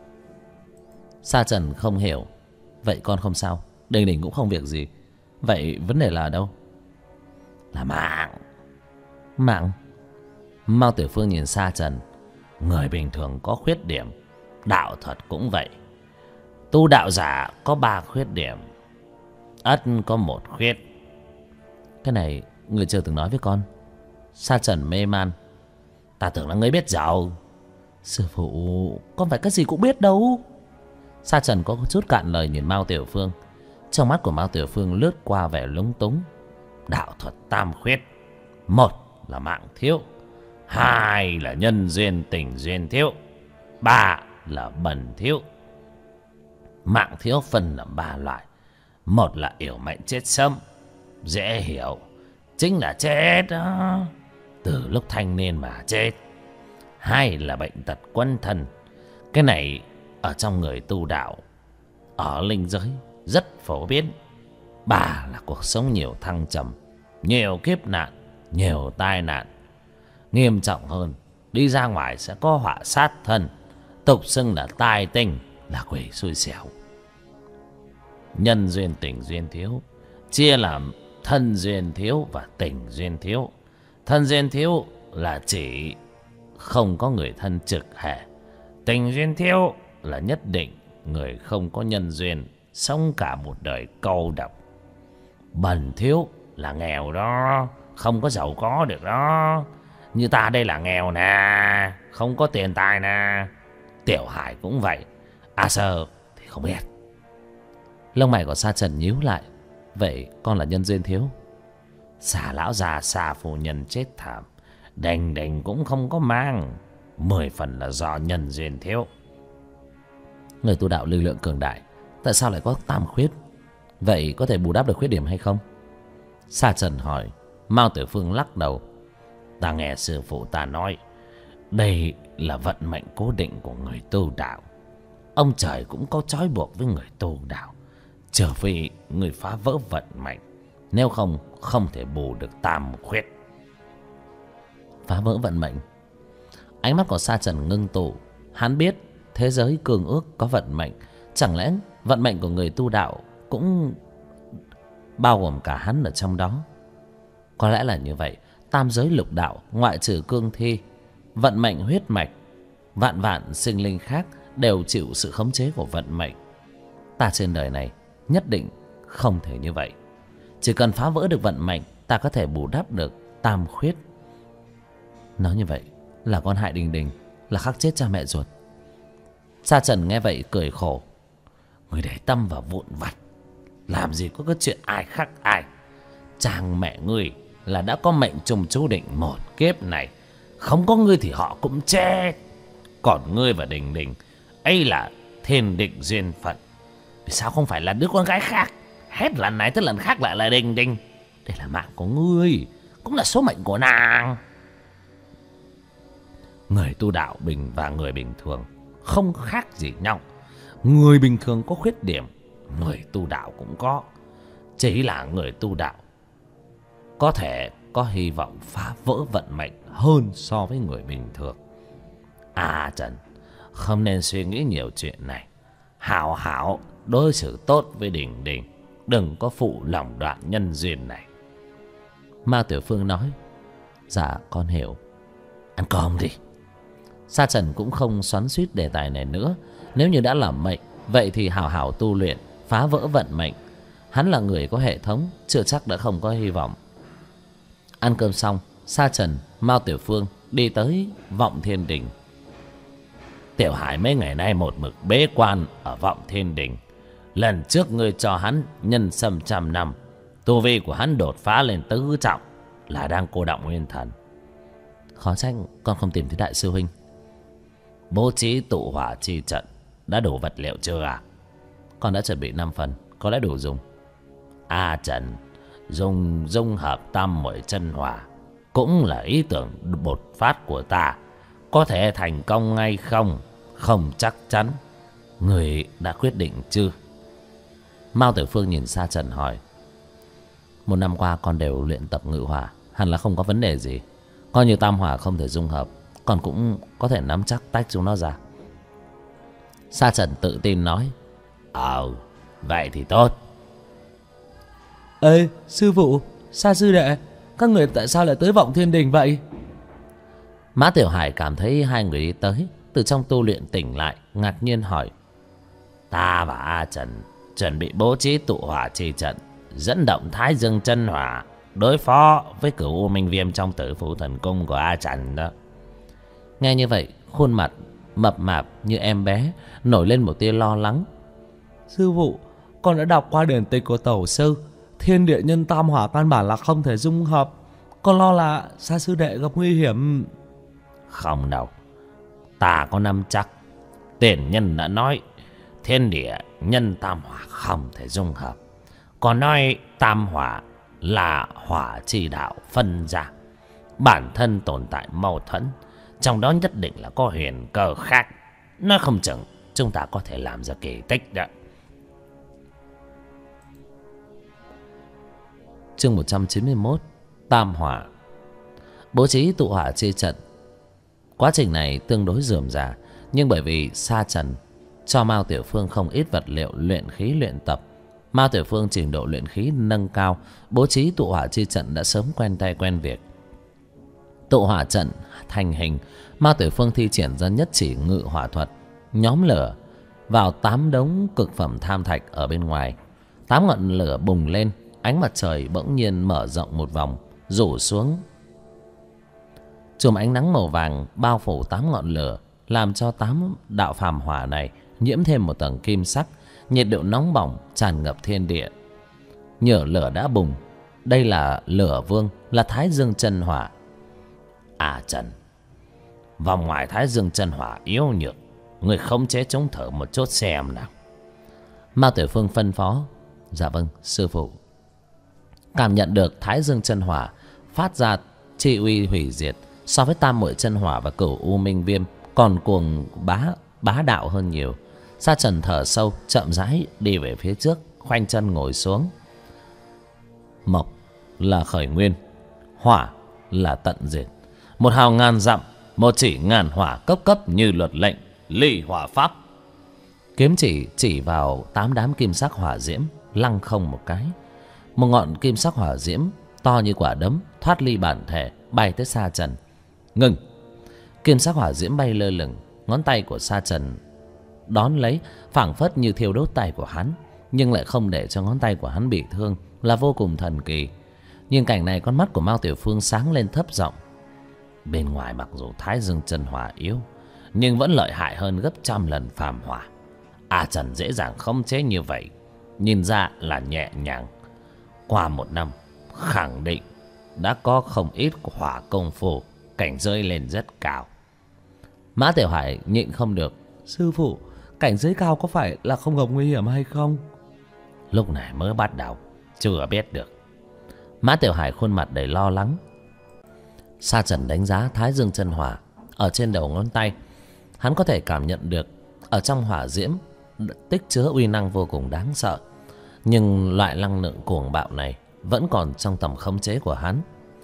Sa Trần không hiểu. Vậy con không sao, Đình Đình cũng không việc gì. Vậy vấn đề là ở đâu? Là mạng. Mạng? Mao Tiểu Phương nhìn Sa Trần. Người bình thường có khuyết điểm, đạo thuật cũng vậy. Tu đạo giả có 3 khuyết điểm, ắt có 1 khuyết. Cái này người chưa từng nói với con. Sa Trần mê man. Ta tưởng là ngươi biết giàu. Sư phụ, con phải cái gì cũng biết đâu. Sa Trần có chút cạn lời nhìn Mao Tiểu Phương. Trong mắt của Mao Tiểu Phương lướt qua vẻ lúng túng. Đạo thuật tam khuyết, 1 là mạng thiếu, 2 là nhân duyên tình duyên thiếu, 3 là bần thiếu. Mạng thiếu phân làm 3 loại. 1 là yểu mệnh chết sớm, dễ hiểu, chính là chết đó, từ lúc thanh niên mà chết. 2 là bệnh tật quấn thân. Cái này ở trong người tu đạo, ở linh giới rất phổ biến. 3 là cuộc sống nhiều thăng trầm, nhiều kiếp nạn, nhiều tai nạn. Nghiêm trọng hơn, đi ra ngoài sẽ có họa sát thân, tục xưng là tai tinh, là quỷ xui xẻo. Nhân duyên tình duyên thiếu chia làm thân duyên thiếu và tình duyên thiếu. Thân duyên thiếu là chỉ không có người thân trực hệ. Tình duyên thiếu là nhất định người không có nhân duyên, sống cả một đời câu độc. Bần thiếu là nghèo đó, không có giàu có được đó. Như ta đây là nghèo nè, không có tiền tài nè. Tiểu Hải cũng vậy. A Sơ thì không biết. Lông mày của Sa Trần nhíu lại. Vậy con là nhân duyên thiếu? Xà lão già xà phu nhân chết thảm, đành đành cũng không có mang. 10 phần là do nhân duyên thiếu. Người tu đạo lực lượng cường đại, tại sao lại có tam khuyết? Vậy có thể bù đắp được khuyết điểm hay không? Sa Trần hỏi. Mao Tiểu Phương lắc đầu. Ta nghe sư phụ ta nói, đây là vận mệnh cố định của người tu đạo. Ông trời cũng có trói buộc với người tu đạo, trừ phi người phá vỡ vận mệnh, nếu không không thể bù được tam khuyết. Phá vỡ vận mệnh? Ánh mắt của Sa Trần ngưng tụ. Hắn biết thế giới cương ước có vận mệnh. Chẳng lẽ vận mệnh của người tu đạo cũng bao gồm cả hắn ở trong đó? Có lẽ là như vậy. Tam giới lục đạo ngoại trừ cương thi, vận mệnh huyết mạch, vạn vạn sinh linh khác đều chịu sự khống chế của vận mệnh. Ta trên đời này nhất định không thể như vậy. Chỉ cần phá vỡ được vận mệnh, ta có thể bù đắp được tam khuyết. Nói như vậy là con hại Đình Đình, là khắc chết cha mẹ ruột. Sa Trần nghe vậy cười khổ. Người để tâm vào vụn vặt, làm gì có cái chuyện ai khắc ai. Chàng mẹ ngươi là đã có mệnh trùng chú định một kiếp này, không có ngươi thì họ cũng chết. Còn ngươi và Đình Đình ấy là thiên định duyên phận. Vì sao không phải là đứa con gái khác? Hết lần này tới lần khác lại là Đình Đình. Đây là mạng của ngươi, cũng là số mệnh của nàng. Người tu đạo bình và người bình thường không khác gì nhau. Người bình thường có khuyết điểm, người tu đạo cũng có. Chỉ là người tu đạo có thể có hy vọng phá vỡ vận mệnh hơn so với người bình thường. À Trần, không nên suy nghĩ nhiều chuyện này. Hảo hảo đối xử tốt với Đình Đình, đừng có phụ lòng đoạn nhân duyên này. Mao Tiểu Phương nói. Dạ con hiểu. Ăn cơm đi. Sa Trần cũng không xoắn xuýt đề tài này nữa. Nếu như đã làm mệnh, vậy thì hảo hảo tu luyện, phá vỡ vận mệnh. Hắn là người có hệ thống, chưa chắc đã không có hy vọng. Ăn cơm xong, Sa Trần, Mao Tiểu Phương đi tới Vọng Thiên Đình. Tiểu Hải mấy ngày nay một mực bế quan ở Vọng Thiên Đình. Lần trước ngươi cho hắn nhân sâm 100 năm, tu vi của hắn đột phá lên tứ trọng, là đang cô động nguyên thần. Khó trách con không tìm thấy đại sư huynh. Bố trí tụ hỏa chi trận đã đủ vật liệu chưa à? Con đã chuẩn bị 5 phần, có lẽ đủ dùng. A Trần, dùng dung hợp tam muội chân hỏa cũng là ý tưởng bột phát của ta. Có thể thành công ngay không, không chắc chắn. Người đã quyết định chưa? Mao Tiểu Phương nhìn Sa Trần hỏi. 1 năm qua con đều luyện tập ngự hỏa, hẳn là không có vấn đề gì. Coi như tam hỏa không thể dung hợp, con cũng có thể nắm chắc tách chúng nó ra. Sa Trần tự tin nói. Vậy thì tốt. Ê sư phụ, Sa sư đệ, các người tại sao lại tới Vọng Thiên Đình vậy? Mã Tiểu Hải cảm thấy hai người đi tới, từ trong tu luyện tỉnh lại, ngạc nhiên hỏi. Ta và A Trần chuẩn bị bố trí tụ hỏa chi trận, dẫn động Thái Dương chân hỏa đối phó với Cửu U Minh Viêm trong Tử Phụ Thần Cung của A Trần đó. Nghe như vậy, khuôn mặt mập mạp như em bé nổi lên một tia lo lắng. Sư phụ, con đã đọc qua điển tịch của Tổ sư, thiên địa nhân tam hỏa căn bản là không thể dung hợp. Con lo là Sa sư đệ gặp nguy hiểm. Không đâu, ta có nắm chắc. Tiền nhân đã nói thiên địa nhân tam hỏa không thể dung hợp, còn nói tam hỏa là hỏa chi đạo phân ra, bản thân tồn tại mâu thuẫn, trong đó nhất định là có huyền cơ khác. Nói không chừng chúng ta có thể làm ra kỳ tích đó. Chương 191, Tam hỏa. Bố trí tụ hỏa chi trận. Quá trình này tương đối rườm rà, nhưng bởi vì Sa Trần cho Mao Tiểu Phương không ít vật liệu luyện khí luyện tập, Mao Tiểu Phương trình độ luyện khí nâng cao, bố trí tụ hỏa chi trận đã sớm quen tay quen việc. Tụ hỏa trận thành hình, Mao Tiểu Phương thi triển ra nhất chỉ ngự hỏa thuật, nhóm lửa vào 8 đống cực phẩm tham thạch ở bên ngoài. 8 ngọn lửa bùng lên, ánh mặt trời bỗng nhiên mở rộng một vòng, rủ xuống. Chùm ánh nắng màu vàng bao phủ 8 ngọn lửa, làm cho 8 đạo phàm hỏa này nhiễm thêm một tầng kim sắc, nhiệt độ nóng bỏng tràn ngập thiên địa. Nhở lửa đã bùng, đây là lửa vương, là Thái Dương chân hỏa. À Trần, vòng ngoài Thái Dương chân hỏa yếu nhược, người khống chế chống thở một chút xem nào. Mao Tiểu Phương phân phó. Dạ vâng sư phụ. Cảm nhận được Thái Dương chân hỏa phát ra chi uy hủy diệt, so với Tam Muội chân hỏa và Cửu U Minh Viêm còn cuồng bá đạo hơn nhiều. Sa Trần thở sâu, chậm rãi đi về phía trước, khoanh chân ngồi xuống. Mộc là khởi nguyên, hỏa là tận diệt. Một hào ngàn dặm, một chỉ ngàn hỏa, cấp cấp như luật lệnh, ly hỏa pháp. Kiếm chỉ vào 8 đám kim sắc hỏa diễm, lăng không một cái. Một ngọn kim sắc hỏa diễm to như quả đấm thoát ly bản thể, bay tới Sa Trần. Ngừng! Kim sắc hỏa diễm bay lơ lửng, ngón tay của Sa Trần đón lấy, phảng phất như thiêu đốt tay của hắn, nhưng lại không để cho ngón tay của hắn bị thương, là vô cùng thần kỳ. Nhưng cảnh này, con mắt của Mao Tiểu Phương sáng lên thấp giọng. Bên ngoài mặc dù Thái Dương chân hỏa yếu, nhưng vẫn lợi hại hơn gấp trăm lần phàm hỏa. A Trần dễ dàng khống chế như vậy, nhìn ra là nhẹ nhàng. Qua 1 năm, khẳng định đã có không ít hỏa công phu, cảnh giới lên rất cao. Mã Tiểu Hải nhịn không được. Sư phụ, cảnh giới cao có phải là không gặp nguy hiểm hay không? Lúc này mới bắt đầu, chưa biết được. Mã Tiểu Hải khuôn mặt đầy lo lắng. Sa Trần đánh giá Thái Dương chân hỏa ở trên đầu ngón tay. Hắn có thể cảm nhận được ở trong hỏa diễm tích chứa uy năng vô cùng đáng sợ, nhưng loại năng lượng cuồng bạo này vẫn còn trong tầm khống chế của hắn.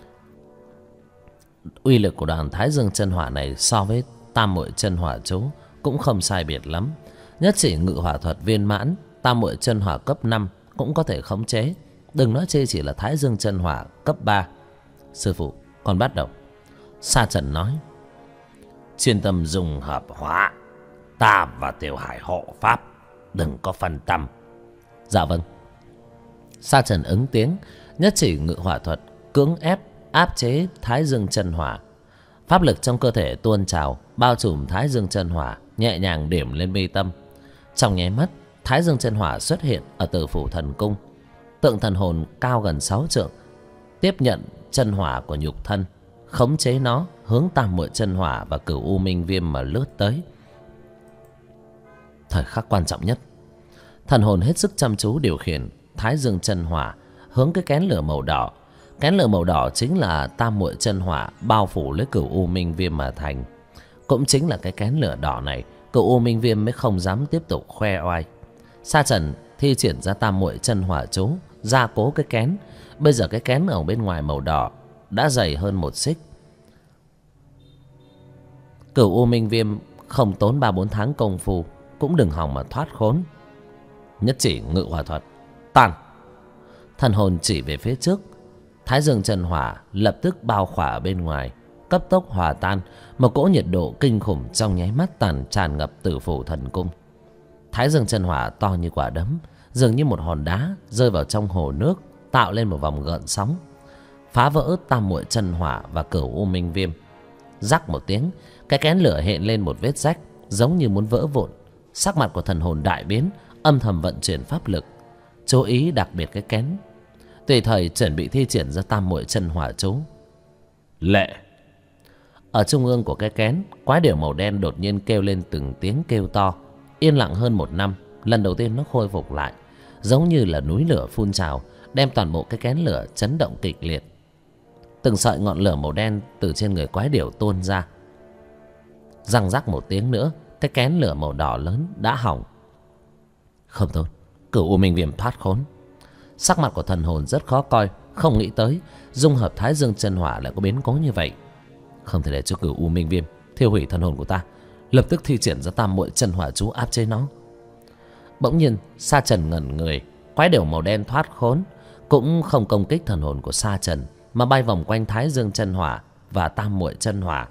Uy lực của đoàn Thái Dương chân hỏa này so với Tam Muội chân hỏa chú cũng không sai biệt lắm. Nhất chỉ ngự hỏa thuật viên mãn, Tam Muội chân hỏa cấp 5 cũng có thể khống chế, đừng nói chê chỉ là Thái Dương chân hỏa cấp 3. Sư phụ, con bắt đầu. Sa Trần nói. Chuyên tâm dùng hợp hóa, ta và Tiểu Hải hộ pháp, đừng có phân tâm. Dạ vâng. Sa Trần ứng tiếng, nhất chỉ ngự hỏa thuật cưỡng ép áp chế Thái Dương chân hỏa. Pháp lực trong cơ thể tuôn trào, bao trùm Thái Dương chân hỏa, nhẹ nhàng điểm lên mi tâm. Trong nháy mắt, Thái Dương chân hỏa xuất hiện ở Tử Phủ Thần Cung. Tượng thần hồn cao gần 6 trượng tiếp nhận chân hỏa của nhục thân, khống chế nó hướng Tam Muội chân hỏa và Cửu U Minh Viêm mà lướt tới. Thời khắc quan trọng nhất, thần hồn hết sức chăm chú điều khiển Thái Dương chân hỏa hướng cái kén lửa màu đỏ. Kén lửa màu đỏ chính là Tam Muội chân hỏa bao phủ lấy Cửu U Minh Viêm mà thành. Cũng chính là cái kén lửa đỏ này, Cửu U Minh Viêm mới không dám tiếp tục khoe oai. Sa Trần thi triển ra Tam Muội chân hỏa chú, gia cố cái kén. Bây giờ cái kén ở bên ngoài màu đỏ đã dày hơn 1 xích. Cửu U Minh Viêm không tốn 3-4 tháng công phu cũng đừng hòng mà thoát khốn. Nhất chỉ ngự hỏa thuật tan. Thần hồn chỉ về phía trước, Thái Dương chân hỏa lập tức bao khỏa ở bên ngoài, cấp tốc hòa tan. Một cỗ nhiệt độ kinh khủng trong nháy mắt tràn ngập Tử Phủ Thần Cung. Thái Dương chân hỏa to như quả đấm, dường như một hòn đá rơi vào trong hồ nước, tạo lên một vòng gợn sóng, phá vỡ Tam Muội chân hỏa và Cửu U Minh Viêm. Rắc một tiếng, cái kén lửa hiện lên một vết rách, giống như muốn vỡ vụn. Sắc mặt của thần hồn đại biến, âm thầm vận chuyển pháp lực, chú ý đặc biệt cái kén, tùy thời chuẩn bị thi triển ra Tam Muội chân hỏa chú. Lệ. Ở trung ương của cái kén, quái điểu màu đen đột nhiên kêu lên từng tiếng kêu to. Yên lặng hơn 1 năm, lần đầu tiên nó khôi phục lại, giống như là núi lửa phun trào, đem toàn bộ cái kén lửa chấn động kịch liệt. Từng sợi ngọn lửa màu đen từ trên người quái điểu tuôn ra. Răng rắc một tiếng nữa, cái kén lửa màu đỏ lớn đã hỏng. Không tốt, Cửu U Minh Viêm thoát khốn. Sắc mặt của thần hồn rất khó coi, không nghĩ tới dung hợp Thái Dương chân hỏa lại có biến cố như vậy. Không thể để cho Cửu U Minh Viêm thiêu hủy thần hồn của ta, lập tức thi triển ra Tam Muội chân hỏa chú áp chế nó. Bỗng nhiên Sa Trần ngẩn người, quái điểu màu đen thoát khốn cũng không công kích thần hồn của Sa Trần, mà bay vòng quanh Thái Dương chân hỏa và tam muội chân hỏa.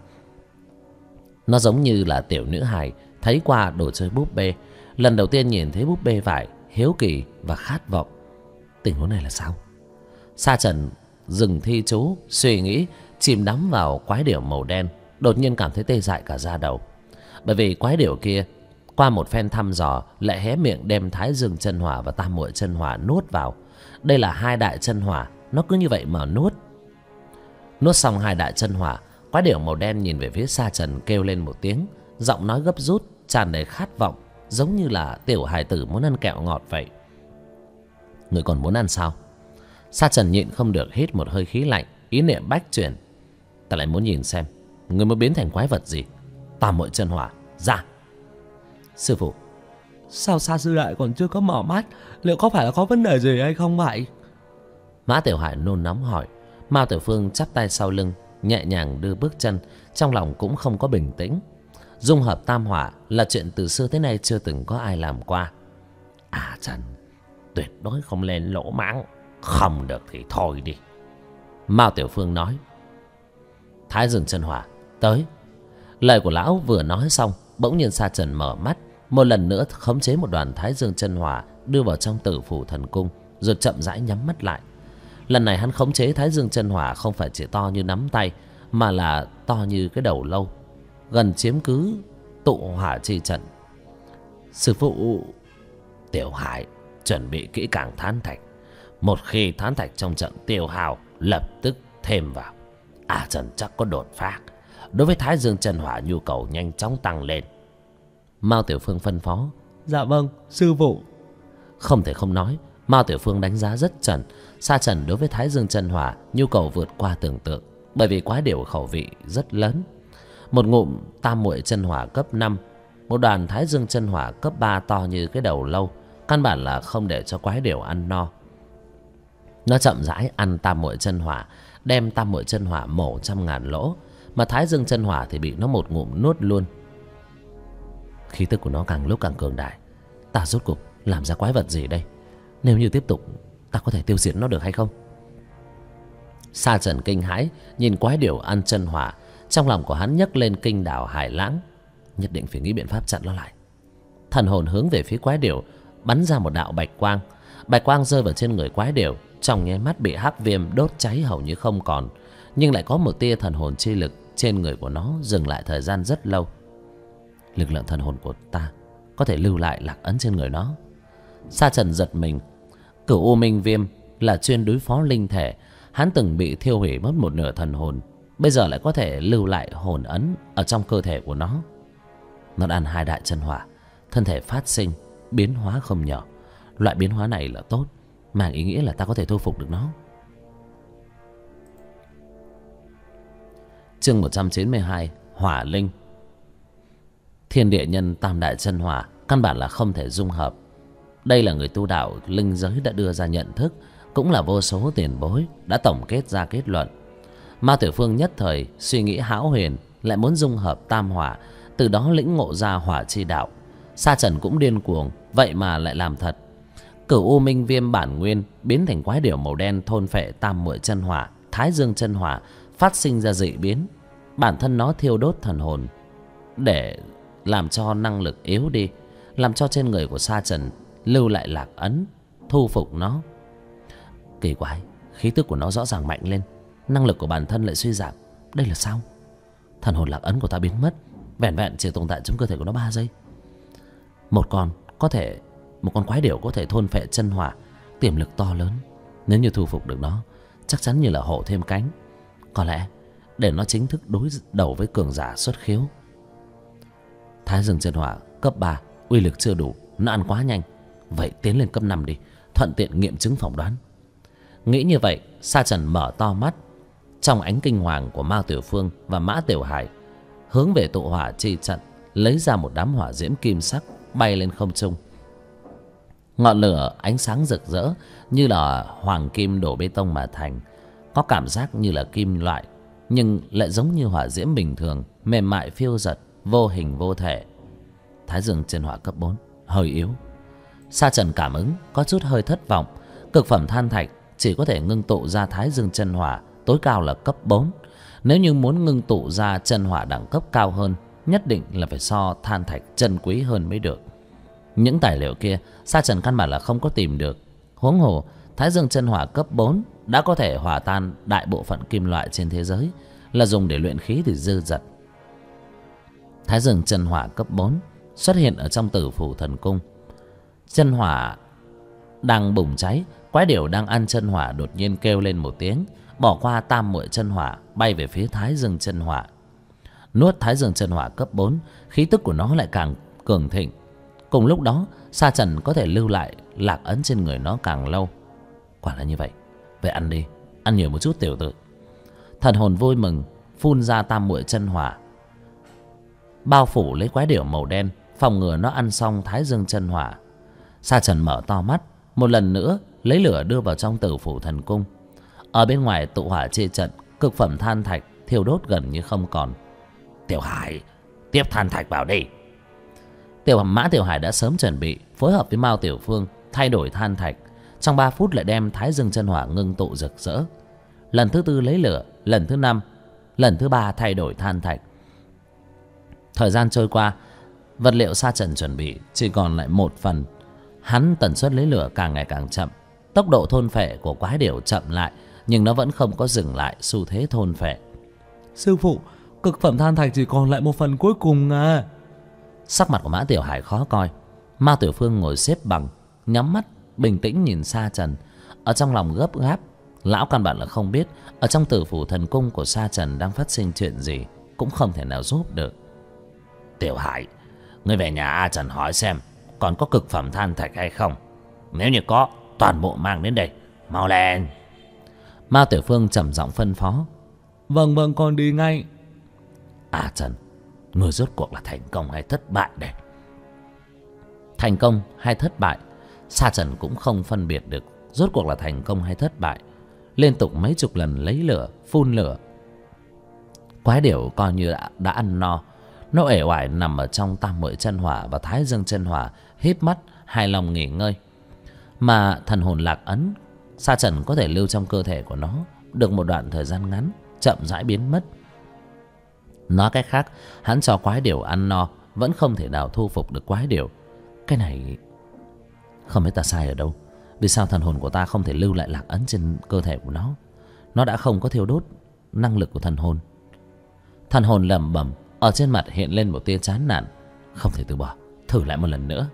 Nó giống như là tiểu nữ hài thấy qua đồ chơi búp bê, lần đầu tiên nhìn thấy búp bê vải, hiếu kỳ và khát vọng. Tình huống này là sao? Sa Trần dừng thi chú, suy nghĩ, chìm đắm vào quái điểu màu đen. Đột nhiên cảm thấy tê dại cả da đầu, bởi vì quái điểu kia qua một phen thăm dò lại hé miệng đem Thái Dương chân hỏa và tam muội chân hỏa nuốt vào. Đây là hai đại chân hỏa, nó cứ như vậy mà nuốt. Nuốt xong hai đại chân hỏa, quái điểu màu đen nhìn về phía Sa Trần kêu lên một tiếng, giọng nói gấp rút, tràn đầy khát vọng, giống như là tiểu hài tử muốn ăn kẹo ngọt vậy. Người còn muốn ăn sao? Sa Trần nhịn không được hít một hơi khí lạnh, ý niệm bách chuyển. Ta lại muốn nhìn xem người mới biến thành quái vật gì. Tam muội chân hỏa ra. Sư phụ, sao Sa sư đại còn chưa có mở mắt? Liệu có phải là có vấn đề gì hay không vậy? Mã Tiểu Hải nôn nóng hỏi. Mao Tiểu Phương chắp tay sau lưng, nhẹ nhàng đưa bước chân, trong lòng cũng không có bình tĩnh. Dung hợp tam hỏa là chuyện từ xưa tới nay chưa từng có ai làm qua. À Trần, tuyệt đối không lên lỗ mãng, không được thì thôi đi. Mao Tiểu Phương nói. Thái Dương chân hỏa tới. Lời của lão vừa nói xong, bỗng nhiên Sa Trần mở mắt, một lần nữa khống chế một đoàn Thái Dương chân hỏa đưa vào trong Tử Phủ Thần Cung, rồi chậm rãi nhắm mắt lại. Lần này hắn khống chế Thái Dương chân hỏa không phải chỉ to như nắm tay, mà là to như cái đầu lâu, gần chiếm cứ tụ hỏa chi trận. Sư phụ, Tiểu Hải chuẩn bị kỹ càng thán thạch. Một khi thán thạch trong trận tiêu hao, lập tức thêm vào. À Trần chắc có đột phá. Đối với Thái Dương chân hỏa nhu cầu nhanh chóng tăng lên. Mao Tiểu Phương phân phó. Dạ vâng, sư phụ. Không thể không nói, Mao Tiểu Phương đánh giá rất chuẩn. Sa Trần đối với Thái Dương chân hỏa nhu cầu vượt qua tưởng tượng, bởi vì quái điểu khẩu vị rất lớn. Một ngụm tam muội chân hỏa cấp 5, một đoàn Thái Dương chân hỏa cấp 3 to như cái đầu lâu, căn bản là không để cho quái điểu ăn no. Nó chậm rãi ăn tam muội chân hỏa, đem tam muội chân hỏa mổ 100.000 lỗ, mà Thái Dương chân hỏa thì bị nó một ngụm nuốt luôn. Khí tức của nó càng lúc càng cường đại. Ta rốt cuộc làm ra quái vật gì đây? Nếu như tiếp tục, ta có thể tiêu diệt nó được hay không? Sa Trần kinh hãi nhìn quái điểu ăn chân hỏa, trong lòng của hắn nhấc lên kinh đảo hải lãng, nhất định phải nghĩ biện pháp chặn nó lại. Thần hồn hướng về phía quái điểu, bắn ra một đạo bạch quang. Bạch quang rơi vào trên người quái điểu, trong nháy mắt bị hắc viêm đốt cháy hầu như không còn, nhưng lại có một tia thần hồn chi lực trên người của nó dừng lại thời gian rất lâu. Lực lượng thần hồn của ta có thể lưu lại lạc ấn trên người nó. Sa Trần giật mình. Cửu U Minh Viêm là chuyên đối phó linh thể, hắn từng bị thiêu hủy mất một nửa thần hồn, bây giờ lại có thể lưu lại hồn ấn ở trong cơ thể của nó. Nó ăn hai đại chân hỏa, thân thể phát sinh biến hóa không nhỏ. Loại biến hóa này là tốt, mang ý nghĩa là ta có thể thu phục được nó. Chương 192, Hỏa Linh. Thiên địa nhân tam đại chân hỏa căn bản là không thể dung hợp. Đây là người tu đạo linh giới đã đưa ra nhận thức, cũng là vô số tiền bối đã tổng kết ra kết luận. Mao Tiểu Phương nhất thời suy nghĩ hão huyền, lại muốn dung hợp tam hỏa, từ đó lĩnh ngộ ra hỏa chi đạo. Sa Trần cũng điên cuồng, vậy mà lại làm thật. Cửu U Minh Viêm bản nguyên biến thành quái điểu màu đen thôn phệ tam muội chân hỏa, Thái Dương chân hỏa, phát sinh ra dị biến. Bản thân nó thiêu đốt thần hồn để làm cho năng lực yếu đi, làm cho trên người của Sa Trần lưu lại lạc ấn, thu phục nó. Kỳ quái, khí tức của nó rõ ràng mạnh lên, năng lực của bản thân lại suy giảm. Đây là sao? Thần hồn lạc ấn của ta biến mất, vẻn vẹn chỉ tồn tại trong cơ thể của nó 3 giây. Một con quái điểu có thể thôn phệ chân hỏa, tiềm lực to lớn. Nếu như thu phục được nó, chắc chắn như là hổ thêm cánh. Có lẽ để nó chính thức đối đầu với cường giả xuất khiếu. Thái Dương chân hỏa cấp 3 uy lực chưa đủ, nó ăn quá nhanh. Vậy tiến lên cấp 5 đi, thuận tiện nghiệm chứng phỏng đoán. Nghĩ như vậy, Sa Trần mở to mắt. Trong ánh kinh hoàng của Mao Tiểu Phương và Mã Tiểu Hải, hướng về tụ hỏa chi trận, lấy ra một đám hỏa diễm kim sắc bay lên không trung. Ngọn lửa ánh sáng rực rỡ như là hoàng kim đổ bê tông mà thành, có cảm giác như là kim loại, nhưng lại giống như hỏa diễm bình thường, mềm mại phiêu dật, vô hình vô thể. Thái Dương chân hỏa cấp 4 hơi yếu. Sa Trần cảm ứng có chút hơi thất vọng. Cực phẩm than thạch chỉ có thể ngưng tụ ra Thái Dương chân hỏa tối cao là cấp 4. Nếu như muốn ngưng tụ ra chân hỏa đẳng cấp cao hơn, nhất định là phải so than thạch chân quý hơn mới được. Những tài liệu kia Sa Trần căn bản là không có tìm được. Huống hồ Thái Dương chân hỏa cấp 4 đã có thể hòa tan đại bộ phận kim loại trên thế giới, là dùng để luyện khí thì dư dật. Thái Dương chân hỏa cấp 4 xuất hiện ở trong Tử Phủ Thần Cung. Chân hỏa đang bùng cháy, quái điểu đang ăn chân hỏa đột nhiên kêu lên một tiếng, bỏ qua tam muội chân hỏa, bay về phía Thái Dương chân hỏa. Nuốt Thái Dương chân hỏa cấp 4, khí tức của nó lại càng cường thịnh. Cùng lúc đó, Sa Trần có thể lưu lại lạc ấn trên người nó càng lâu. Quả là như vậy. Vậy ăn đi, ăn nhiều một chút tiểu tử. Thần hồn vui mừng, phun ra tam muội chân hỏa, bao phủ lấy quái điểu màu đen, phòng ngừa nó ăn xong Thái Dương chân hỏa. Sa Trần mở to mắt, một lần nữa lấy lửa đưa vào trong Tử Phủ Thần Cung. Ở bên ngoài tụ hỏa chia trận, cực phẩm than thạch thiêu đốt gần như không còn. Tiểu Hải, tiếp than thạch vào đi. Mã Tiểu Hải đã sớm chuẩn bị, phối hợp với Mao Tiểu Phương thay đổi than thạch. Trong 3 phút lại đem Thái Dương chân hỏa ngưng tụ rực rỡ. Lần thứ 4 lấy lửa, lần thứ 5, lần thứ 3 thay đổi than thạch. Thời gian trôi qua, vật liệu Sa Trần chuẩn bị chỉ còn lại 1 phần. Hắn tần suất lấy lửa càng ngày càng chậm, tốc độ thôn phệ của quái điểu chậm lại, nhưng nó vẫn không có dừng lại xu thế thôn phệ. Sư phụ, cực phẩm than thạch chỉ còn lại 1 phần cuối cùng à. Sắc mặt của Mã Tiểu Hải khó coi. Mao Tiểu Phương ngồi xếp bằng, nhắm mắt bình tĩnh nhìn Sa Trần. Ở trong lòng gấp gáp, lão căn bản là không biết ở trong Tử Phủ Thần Cung của Sa Trần đang phát sinh chuyện gì, cũng không thể nào giúp được. Tiểu Hải, ngươi về nhà A Trần hỏi xem còn có cực phẩm than thạch hay không. Nếu như có, toàn bộ mang đến đây, mau lên. Mao Tiểu Phương trầm giọng phân phó. Vâng vâng, con đi ngay. A Trần, ngươi rốt cuộc là thành công hay thất bại đây? Thành công hay thất bại, Sa Trần cũng không phân biệt được rốt cuộc là thành công hay thất bại. Liên tục mấy chục lần lấy lửa, phun lửa. Quái điểu coi như đã ăn no. Nó uể oải nằm ở trong tam muội chân hỏa và Thái Dương chân hỏa, híp mắt hài lòng nghỉ ngơi. Mà thần hồn lạc ấn Sa Trần có thể lưu trong cơ thể của nó được một đoạn thời gian ngắn, chậm rãi biến mất. Nói cách khác, hắn cho quái điểu ăn no vẫn không thể nào thu phục được quái điểu. Cái này không biết ta sai ở đâu. Vì sao thần hồn của ta không thể lưu lại lạc ấn trên cơ thể của nó? Nó đã không có thiêu đốt năng lực của thần hồn. Thần hồn lẩm bẩm, ở trên mặt hiện lên một tia chán nản. Không thể từ bỏ, thử lại một lần nữa.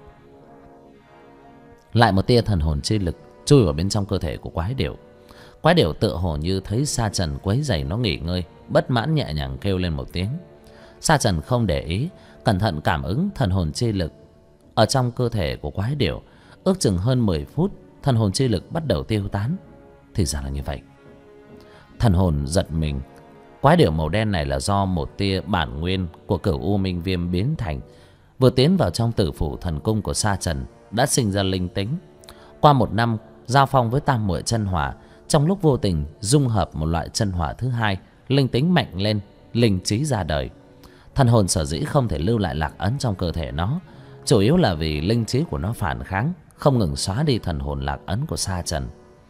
Lại một tia thần hồn chi lực chui vào bên trong cơ thể của quái điểu. Quái điểu tựa hồ như thấy Sa Trần quấy rầy nó nghỉ ngơi, bất mãn nhẹ nhàng kêu lên một tiếng. Sa Trần không để ý, cẩn thận cảm ứng thần hồn chi lực ở trong cơ thể của quái điểu. Ước chừng hơn 10 phút, thần hồn chi lực bắt đầu tiêu tán. Thì ra là như vậy. Thần hồn giật mình. Quái điểu màu đen này là do một tia bản nguyên của Cửu U Minh Viêm biến thành. Vừa tiến vào trong Tử Phủ Thần Cung của Sa Trần đã sinh ra linh tính. Qua 1 năm giao phong với tam muội chân hỏa, trong lúc vô tình dung hợp một loại chân hỏa thứ hai, linh tính mạnh lên, linh trí ra đời. Thần hồn sở dĩ không thể lưu lại lạc ấn trong cơ thể nó, chủ yếu là vì linh trí của nó phản kháng, không ngừng xóa đi thần hồn lạc ấn của Sa Trần.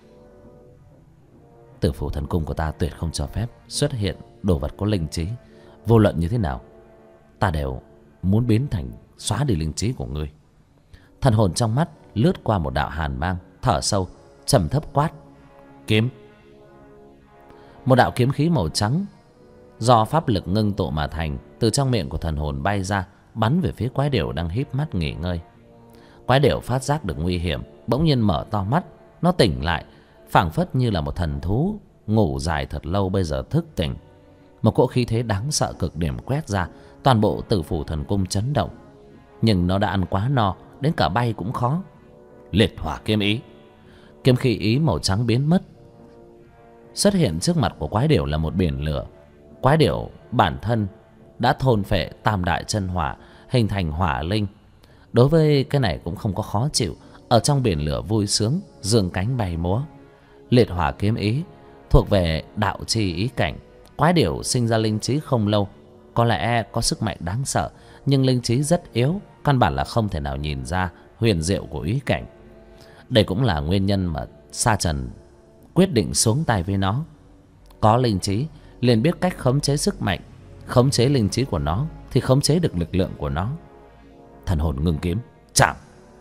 Tử Phủ Thần Cung của ta tuyệt không cho phép xuất hiện đồ vật có linh trí. Vô luận như thế nào, ta đều muốn biến thành xóa đi linh trí của ngươi. Thần hồn trong mắt lướt qua một đạo hàn mang, thở sâu, trầm thấp quát: Kiếm. Một đạo kiếm khí màu trắng do pháp lực ngưng tụ mà thành từ trong miệng của thần hồn bay ra, bắn về phía quái điểu đang híp mắt nghỉ ngơi. Quái điểu phát giác được nguy hiểm, bỗng nhiên mở to mắt. Nó tỉnh lại, phảng phất như là một thần thú ngủ dài thật lâu bây giờ thức tỉnh. Một cỗ khí thế đáng sợ cực điểm quét ra, toàn bộ Tử Phủ Thần Cung chấn động. Nhưng nó đã ăn quá no, đến cả bay cũng khó. Liệt hỏa kiếm ý. Kiếm khí ý màu trắng biến mất. Xuất hiện trước mặt của quái điểu là một biển lửa. Quái điểu bản thân đã thôn phệ tam đại chân hỏa, hình thành hỏa linh. Đối với cái này cũng không có khó chịu, ở trong biển lửa vui sướng, giương cánh bay múa. Liệt hỏa kiếm ý thuộc về đạo chi ý cảnh. Quái điểu sinh ra linh trí không lâu, có lẽ có sức mạnh đáng sợ, nhưng linh trí rất yếu, căn bản là không thể nào nhìn ra huyền diệu của ý cảnh. Đây cũng là nguyên nhân mà Sa Trần quyết định xuống tay với nó. Có linh trí, liền biết cách khống chế sức mạnh, khống chế linh trí của nó thì khống chế được lực lượng của nó. Thần hồn ngưng kiếm, chạm.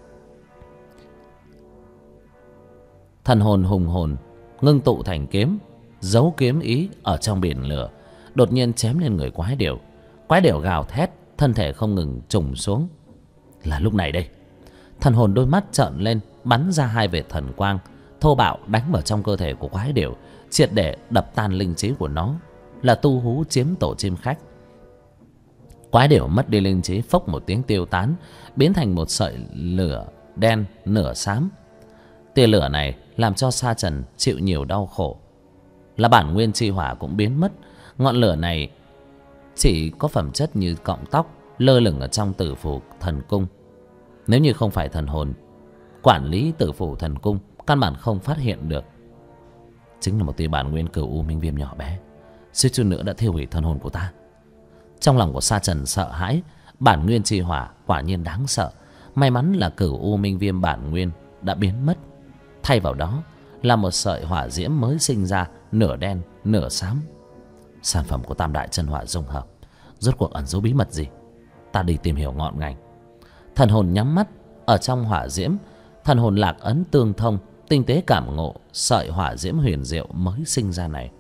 Thần hồn hùng hồn ngưng tụ thành kiếm, giấu kiếm ý ở trong biển lửa, đột nhiên chém lên người quái điểu. Quái điểu gào thét, thân thể không ngừng trùng xuống. Là lúc này đây, thần hồn đôi mắt trợn lên, bắn ra hai vệt thần quang thô bạo đánh vào trong cơ thể của quái điểu, triệt để đập tan linh trí của nó. Là tu hú chiếm tổ chim khách. Quái điểu mất đi linh trí, phốc một tiếng tiêu tán, biến thành một sợi lửa đen nửa xám. Tia lửa này làm cho Sa Trần chịu nhiều đau khổ. Là bản nguyên chi hỏa cũng biến mất. Ngọn lửa này chỉ có phẩm chất như cọng tóc lơ lửng ở trong tử phủ thần cung. Nếu như không phải thần hồn quản lý tử phủ thần cung, căn bản không phát hiện được. Chính là một tia bản nguyên cửu u minh viêm nhỏ bé, suýt chút nữa đã thiêu hủy thần hồn của ta. Trong lòng của Sa Trần sợ hãi. Bản nguyên chi hỏa quả nhiên đáng sợ. May mắn là cửu u minh viêm bản nguyên đã biến mất, thay vào đó là một sợi hỏa diễm mới sinh ra, nửa đen nửa xám. Sản phẩm của tam đại chân hỏa dung hợp, rốt cuộc ẩn giấu bí mật gì? Ta đi tìm hiểu ngọn ngành. Thần hồn nhắm mắt ở trong hỏa diễm, thần hồn lạc ấn tương thông, tinh tế cảm ngộ sợi hỏa diễm huyền diệu mới sinh ra này.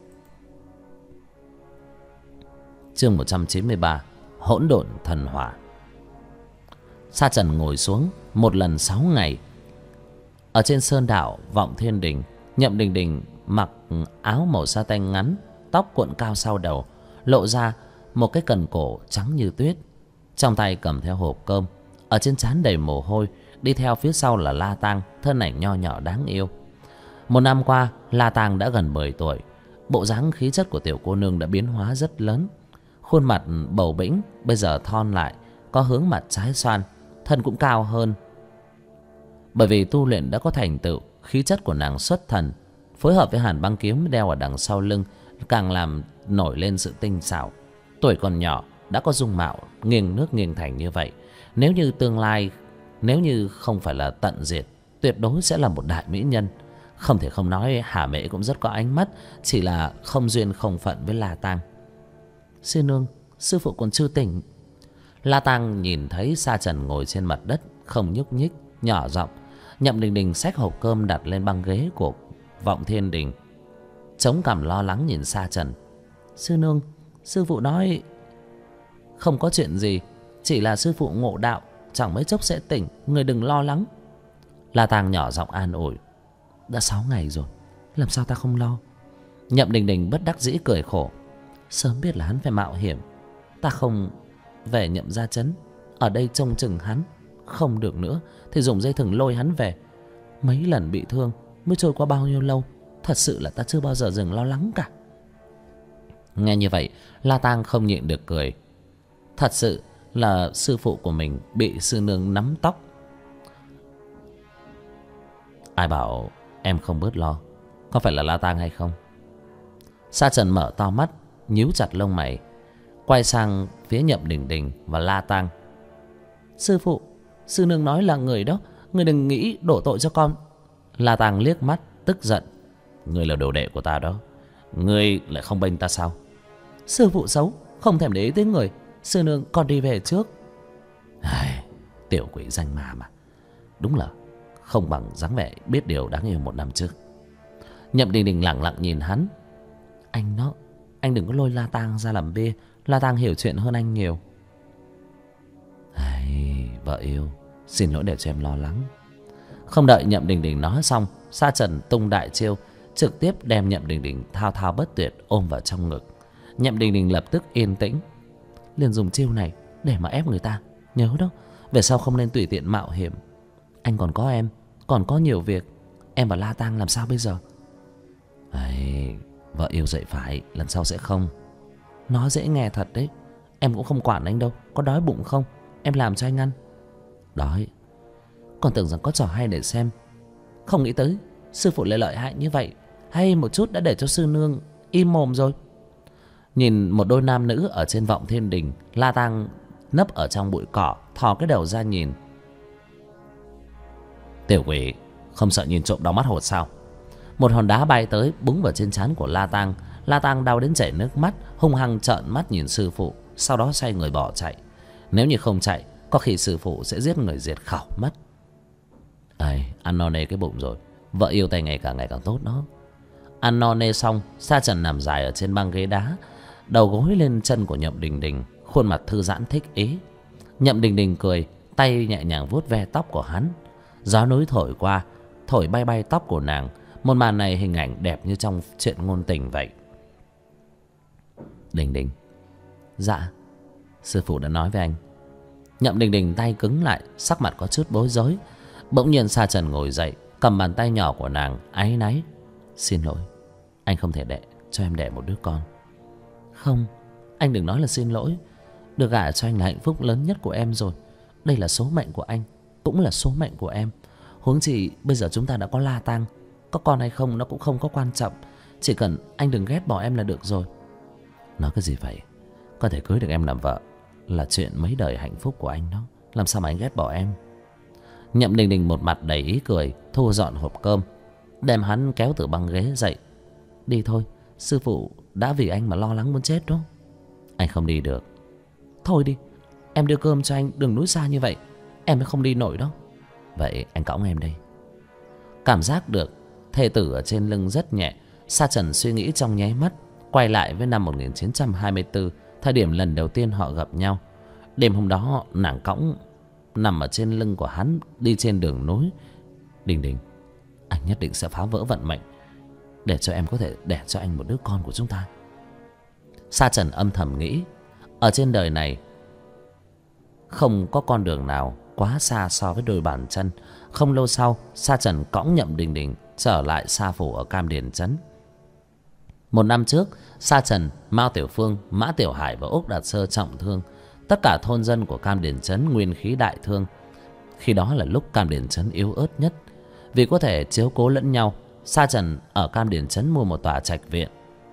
Chương 193, hỗn độn thần hỏa. Sa Trần ngồi xuống một lần 6 ngày. Ở trên sơn đảo Vọng Thiên Đình, Nhậm Đình Đình mặc áo màu sa tanh ngắn, tóc cuộn cao sau đầu, lộ ra một cái cần cổ trắng như tuyết. Trong tay cầm theo hộp cơm, ở trên trán đầy mồ hôi. Đi theo phía sau là La Tang, thân ảnh nho nhỏ đáng yêu. Một năm qua, La Tang đã gần 10 tuổi. Bộ dáng khí chất của tiểu cô nương đã biến hóa rất lớn. Khuôn mặt bầu bĩnh bây giờ thon lại, có hướng mặt trái xoan, thân cũng cao hơn. Bởi vì tu luyện đã có thành tựu, khí chất của nàng xuất thần, phối hợp với hàn băng kiếm đeo ở đằng sau lưng, càng làm nổi lên sự tinh xảo. Tuổi còn nhỏ đã có dung mạo nghiêng nước nghiêng thành như vậy, nếu như tương lai, nếu như không phải là tận diệt, tuyệt đối sẽ là một đại mỹ nhân. Không thể không nói Hà Mễ cũng rất có ánh mắt, chỉ là không duyên không phận với La Tang. Sư nương, sư phụ còn chưa tỉnh. La Tang nhìn thấy Sa Trần ngồi trên mặt đất không nhúc nhích, nhỏ giọng. Nhậm Đình Đình xách hộp cơm đặt lên băng ghế của Vọng Thiên Đình, chống cằm lo lắng nhìn Sa Trần. Sư nương, sư phụ nói không có chuyện gì, chỉ là sư phụ ngộ đạo, chẳng mấy chốc sẽ tỉnh, người đừng lo lắng. La Tang nhỏ giọng an ủi. Đã 6 ngày rồi, làm sao ta không lo? Nhậm Đình Đình bất đắc dĩ cười khổ. Sớm biết là hắn phải mạo hiểm, ta không về Nhậm gia trấn, ở đây trông chừng hắn. Không được nữa thì dùng dây thừng lôi hắn về. Mấy lần bị thương mới trôi qua bao nhiêu lâu, thật sự là ta chưa bao giờ dừng lo lắng cả. Nghe như vậy, La Tang không nhịn được cười. Thật sự là sư phụ của mình bị sư nương nắm tóc. Ai bảo em không bớt lo? Có phải là La Tang hay không? Sa Trần mở to mắt, nhíu chặt lông mày, quay sang phía Nhậm Đình Đình và La Tang. Sư phụ, sư nương nói là người đó, người đừng nghĩ đổ tội cho con. La Tang liếc mắt tức giận. Người là đồ đệ của ta đó, người lại không bênh ta sao? Sư phụ xấu, không thèm để ý tới người. Sư nương, con đi về trước. Ai, tiểu quỷ danh mà đúng là không bằng dáng vẻ biết điều đáng yêu một năm trước. Nhậm Đình Đình lẳng lặng nhìn hắn. Anh đừng có lôi La Tang ra làm bê. La Tang hiểu chuyện hơn anh nhiều. Ai, vợ yêu, xin lỗi để cho em lo lắng. Không đợi Nhậm Đình Đình nói xong, Sa Trần tung đại chiêu, trực tiếp đem Nhậm Đình Đình thao thao bất tuyệt ôm vào trong ngực. Nhậm Đình Đình lập tức yên tĩnh, liền dùng chiêu này để mà ép người ta. Nhớ đó, về sau không nên tùy tiện mạo hiểm. Anh còn có em, còn có nhiều việc. Em và La Tang làm sao bây giờ? Ai, vợ yêu dậy phải, lần sau sẽ không. Nói dễ nghe thật đấy. Em cũng không quản anh đâu. Có đói bụng không? Em làm cho anh ăn. Đói? Còn tưởng rằng có trò hay để xem. Không nghĩ tới sư phụ lại lợi hại như vậy. Hay một chút đã để cho sư nương im mồm rồi. Nhìn một đôi nam nữ ở trên Vọng Thiên Đình, La Tang nấp ở trong bụi cỏ, thò cái đầu ra nhìn. Tiểu quỷ, không sợ nhìn trộm đau mắt hột sao? Một hòn đá bay tới búng vào trên trán của La Tang, La Tang đau đến chảy nước mắt, hung hăng trợn mắt nhìn sư phụ, sau đó xoay người bỏ chạy. Nếu như không chạy, có khi sư phụ sẽ giết người diệt khẩu mất. Ấy, ăn no nê cái bụng rồi, vợ yêu tay ngày càng tốt đó. Ăn no nê xong, Sa Trần nằm dài ở trên băng ghế đá, đầu gối lên chân của Nhậm Đình Đình, khuôn mặt thư giãn thích ý. Nhậm Đình Đình cười, tay nhẹ nhàng vuốt ve tóc của hắn. Gió núi thổi qua, thổi bay bay tóc của nàng. Một màn này hình ảnh đẹp như trong chuyện ngôn tình vậy. Đình Đình. Dạ, sư phụ đã nói với anh. Nhậm Đình Đình tay cứng lại, sắc mặt có chút bối rối. Bỗng nhiên Sa Trần ngồi dậy, cầm bàn tay nhỏ của nàng áy náy. Xin lỗi, anh không thể cho em đẻ một đứa con. Không, anh đừng nói là xin lỗi. Được gả cho anh là hạnh phúc lớn nhất của em rồi. Đây là số mệnh của anh, cũng là số mệnh của em. Huống chi bây giờ chúng ta đã có La Tang, có con hay không nó cũng không có quan trọng. Chỉ cần anh đừng ghét bỏ em là được rồi. Nói cái gì vậy? Có thể cưới được em làm vợ là chuyện mấy đời hạnh phúc của anh đó. Làm sao mà anh ghét bỏ em? Nhậm Đình Đình một mặt đầy ý cười, thu dọn hộp cơm, đem hắn kéo từ băng ghế dậy. Đi thôi, sư phụ đã vì anh mà lo lắng muốn chết đó. Anh không đi được. Thôi đi, em đưa cơm cho anh, đừng núi xa như vậy, em mới không đi nổi đâu. Vậy anh cõng em đây. Cảm giác được thê tử ở trên lưng rất nhẹ, Sa Trần suy nghĩ trong nháy mắt, quay lại với năm 1924, thời điểm lần đầu tiên họ gặp nhau. Đêm hôm đó nàng cõng nằm ở trên lưng của hắn đi trên đường núi. Đình Đình, anh nhất định sẽ phá vỡ vận mệnh để cho em có thể đẻ cho anh một đứa con của chúng ta. Sa Trần âm thầm nghĩ, ở trên đời này không có con đường nào quá xa so với đôi bàn chân. Không lâu sau, Sa Trần cõng Nhậm Đình Đình trở lại Sa Phủ ở Cam Điền Trấn. Một năm trước, Sa Trần, Mao Tiểu Phương, Mã Tiểu Hải và Úc Đạt Sơ trọng thương. Tất cả thôn dân của Cam Điền Trấn nguyên khí đại thương. Khi đó là lúc Cam Điền Trấn yếu ớt nhất. Vì có thể chiếu cố lẫn nhau, Sa Trần ở Cam Điền Trấn mua một tòa trạch viện.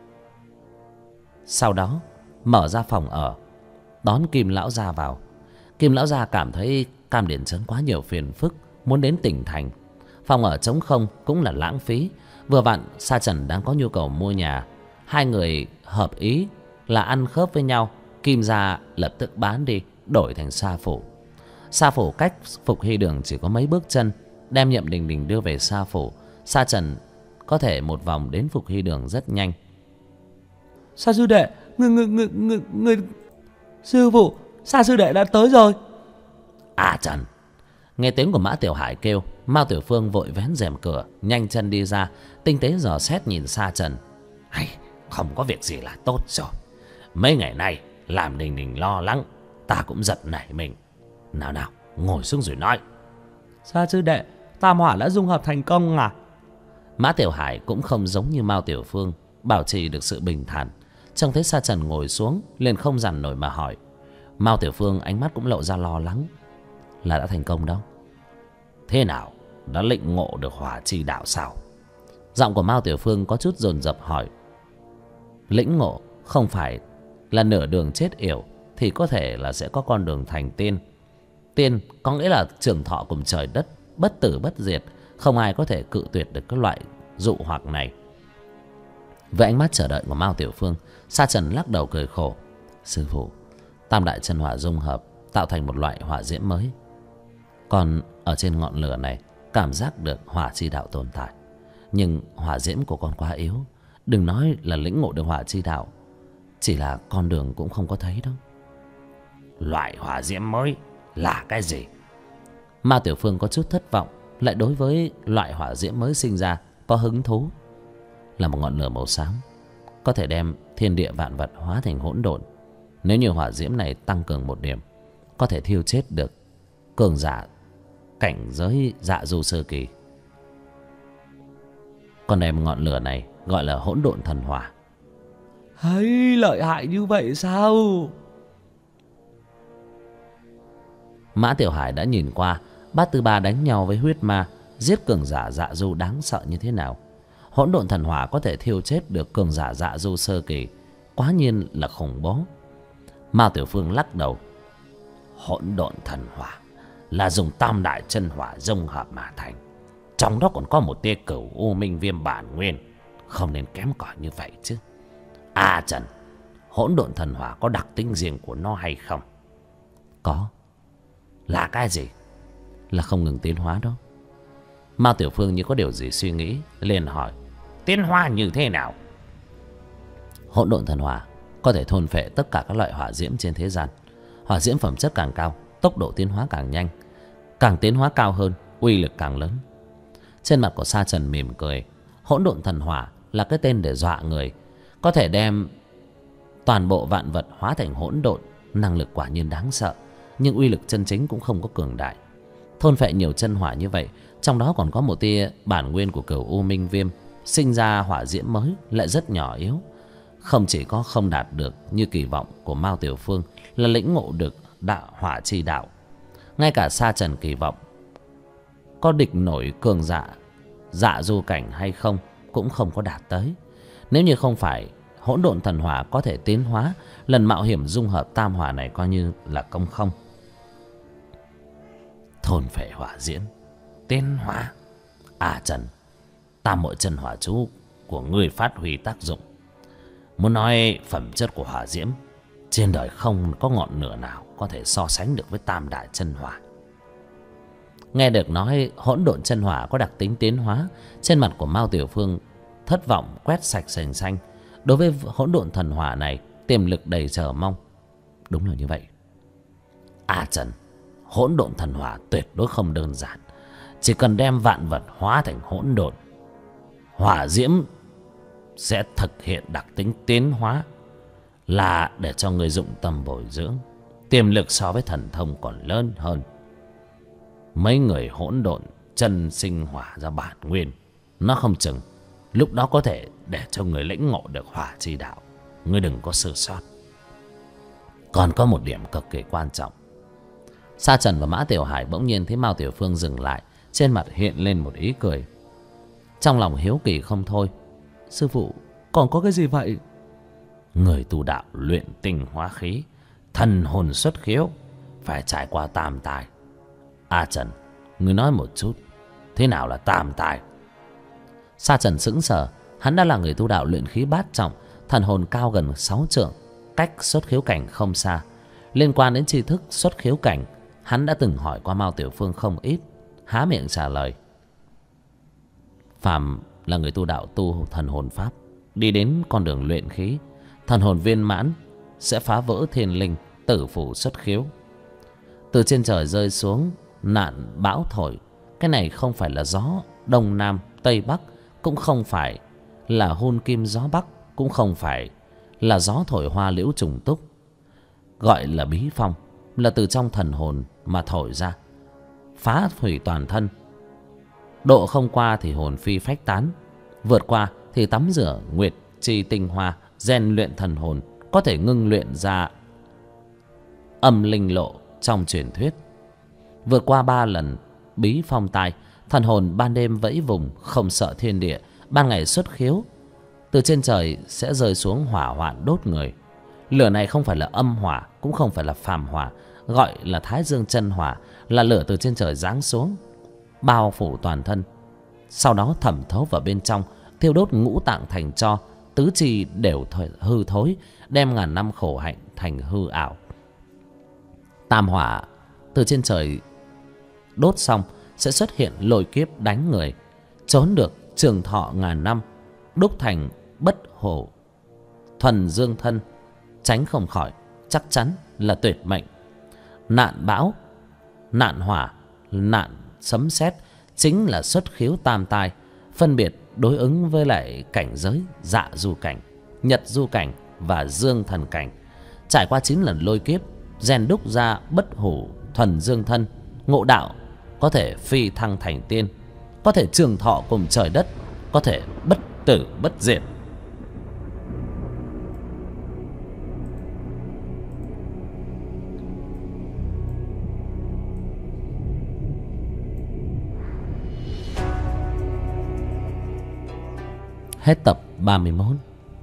Sau đó mở ra phòng ở, đón Kim lão gia vào. Kim lão gia cảm thấy Cam Điền Trấn quá nhiều phiền phức, muốn đến tỉnh thành. Phòng ở trống không cũng là lãng phí. Vừa vặn Sa Trần đang có nhu cầu mua nhà. Hai người hợp ý là ăn khớp với nhau. Kim gia lập tức bán đi, đổi thành Sa Phủ. Sa Phủ cách Phục Hy Đường chỉ có mấy bước chân. Đem Nhậm Đình Đình đưa về Sa Phủ, Sa Trần có thể một vòng đến Phục Hy Đường rất nhanh. Sa sư đệ, người sư phụ, Sa sư đệ đã tới rồi. À Trần. Nghe tiếng của Mã Tiểu Hải kêu, Mao Tiểu Phương vội vén rèm cửa, nhanh chân đi ra, tinh tế dò xét nhìn Sa Trần. Hay, không có việc gì là tốt rồi. Mấy ngày nay làm Đình Đình lo lắng, ta cũng giật nảy mình. Nào nào, ngồi xuống rồi nói. Sa sư đệ, tam hỏa đã dung hợp thành công à? Mã Tiểu Hải cũng không giống như Mao Tiểu Phương, bảo trì được sự bình thản. Trông thấy Sa Trần ngồi xuống, liền không dằn nổi mà hỏi. Mao Tiểu Phương ánh mắt cũng lộ ra lo lắng. Là đã thành công đâu? Thế nào, đã lĩnh ngộ được hỏa chi đạo sao? Giọng của Mao Tiểu Phương có chút dồn dập hỏi. Lĩnh ngộ không phải là nửa đường chết yểu, thì có thể là sẽ có con đường thành tiên. Tiên có nghĩa là trường thọ cùng trời đất, bất tử bất diệt. Không ai có thể cự tuyệt được cái loại dụ hoặc này. Với ánh mắt chờ đợi của Mao Tiểu Phương, Sa Trần lắc đầu cười khổ. Sư phụ, tam đại chân hỏa dung hợp tạo thành một loại hỏa diễm mới. Còn ở trên ngọn lửa này cảm giác được hỏa chi đạo tồn tại. Nhưng hỏa diễm của con quá yếu, đừng nói là lĩnh ngộ được hỏa chi đạo, chỉ là con đường cũng không có thấy đâu. Loại hỏa diễm mới là cái gì? Mao Tiểu Phương có chút thất vọng, lại đối với loại hỏa diễm mới sinh ra có hứng thú. Là một ngọn lửa màu xám, có thể đem thiên địa vạn vật hóa thành hỗn độn. Nếu như hỏa diễm này tăng cường một điểm, có thể thiêu chết được cường giả cảnh giới dạ du sơ kỳ. Còn đem ngọn lửa này gọi là hỗn độn thần hỏa. Hay, lợi hại như vậy sao? Mã Tiểu Hải đã nhìn qua Bát Tư Ba đánh nhau với huyết ma, giết cường giả dạ du đáng sợ như thế nào. Hỗn độn thần hỏa có thể thiêu chết được cường giả dạ du sơ kỳ, quá nhiên là khủng bố. Mao Tiểu Phương lắc đầu. Hỗn độn thần hỏa là dùng tam đại chân hỏa dung hợp mà thành. Trong đó còn có một tia cửu u minh viêm bản nguyên, không nên kém cỏi như vậy chứ. À Trần, hỗn độn thần hỏa có đặc tính riêng của nó hay không? Có. Là cái gì? Là không ngừng tiến hóa đó. Mao Tiểu Phương như có điều gì suy nghĩ, liền hỏi. Tiến hóa như thế nào? Hỗn độn thần hỏa có thể thôn phệ tất cả các loại hỏa diễm trên thế gian. Hỏa diễm phẩm chất càng cao, tốc độ tiến hóa càng nhanh. Càng tiến hóa cao hơn, uy lực càng lớn. Trên mặt của Sa Trần mỉm cười. Hỗn độn thần hỏa là cái tên để dọa người. Có thể đem toàn bộ vạn vật hóa thành hỗn độn. Năng lực quả nhiên đáng sợ, nhưng uy lực chân chính cũng không có cường đại. Thôn phệ nhiều chân hỏa như vậy, trong đó còn có một tia bản nguyên của cửu U Minh Viêm, sinh ra hỏa diễm mới lại rất nhỏ yếu. Không chỉ có không đạt được như kỳ vọng của Mao Tiểu Phương là lĩnh ngộ được đạo hỏa chi đạo, ngay cả Sa Trần kỳ vọng có địch nổi cường dạ du cảnh hay không cũng không có đạt tới. Nếu như không phải hỗn độn thần hỏa có thể tiến hóa, lần mạo hiểm dung hợp tam hỏa này coi như là công không. Thôn phệ hỏa diễm, tiến hóa. À Trần, tam muội chân hỏa chú của ngươi phát huy tác dụng. Muốn nói phẩm chất của hỏa diễm, trên đời không có ngọn lửa nào có thể so sánh được với tam đại chân hỏa. Nghe được nói hỗn độn chân hỏa có đặc tính tiến hóa, trên mặt của Mao Tiểu Phương thất vọng quét sạch sành xanh. Đối với hỗn độn thần hỏa này, tiềm lực đầy chờ mong. Đúng là như vậy. À Trần, hỗn độn thần hỏa tuyệt đối không đơn giản. Chỉ cần đem vạn vật hóa thành hỗn độn, hỏa diễm sẽ thực hiện đặc tính tiến hóa, là để cho người dụng tâm bồi dưỡng. Tiềm lực so với thần thông còn lớn hơn. Mấy người hỗn độn chân sinh hỏa ra bản nguyên, nó không chừng lúc đó có thể để cho người lĩnh ngộ được hỏa chi đạo. Ngươi đừng có sơ sót. Còn có một điểm cực kỳ quan trọng. Sa Trần và Mã Tiểu Hải bỗng nhiên thấy Mao Tiểu Phương dừng lại, trên mặt hiện lên một ý cười. Trong lòng hiếu kỳ không thôi. Sư phụ, còn có cái gì vậy? Người tu đạo luyện tinh hóa khí, thần hồn xuất khiếu, phải trải qua tam tài. A Trần, ngươi nói một chút, thế nào là tam tài? Sa Trần sững sờ. Hắn đã là người tu đạo luyện khí bát trọng, thần hồn cao gần 6 trượng, cách xuất khiếu cảnh không xa. Liên quan đến tri thức xuất khiếu cảnh, hắn đã từng hỏi qua Mao Tiểu Phương không ít. Há miệng trả lời. Phàm là người tu đạo tu thần hồn pháp, đi đến con đường luyện khí, thần hồn viên mãn sẽ phá vỡ thiên linh, tử phủ xuất khiếu. Từ trên trời rơi xuống nạn bão thổi. Cái này không phải là gió đông nam tây bắc, cũng không phải là hôn kim gió bắc, cũng không phải là gió thổi hoa liễu trùng túc. Gọi là bí phong, là từ trong thần hồn mà thổi ra, phá hủy toàn thân. Độ không qua thì hồn phi phách tán, vượt qua thì tắm rửa nguyệt chi tinh hoa, rèn luyện thần hồn, có thể ngưng luyện ra âm linh lộ trong truyền thuyết. Vượt qua 3 lần bí phong tai, thần hồn ban đêm vẫy vùng, không sợ thiên địa, ban ngày xuất khiếu. Từ trên trời sẽ rơi xuống hỏa hoạn đốt người. Lửa này không phải là âm hỏa, cũng không phải là phàm hỏa, gọi là Thái Dương chân hỏa, là lửa từ trên trời giáng xuống, bao phủ toàn thân, sau đó thẩm thấu vào bên trong, thiêu đốt ngũ tạng thành tro, tứ chi đều hư thối, đem ngàn năm khổ hạnh thành hư ảo. Tam hỏa từ trên trời đốt xong sẽ xuất hiện lôi kiếp đánh người, trốn được trường thọ ngàn năm, đúc thành bất hổ thuần dương thân, tránh không khỏi chắc chắn là tuyệt mệnh. Nạn bão, nạn hỏa, nạn sấm sét chính là xuất khiếu tam tai, phân biệt đối ứng với lại cảnh giới dạ du cảnh, nhật du cảnh và dương thần cảnh. Trải qua 9 lần lôi kiếp, rèn đúc ra bất hủ thuần dương thân, ngộ đạo, có thể phi thăng thành tiên, có thể trường thọ cùng trời đất, có thể bất tử bất diệt. Hết tập 31.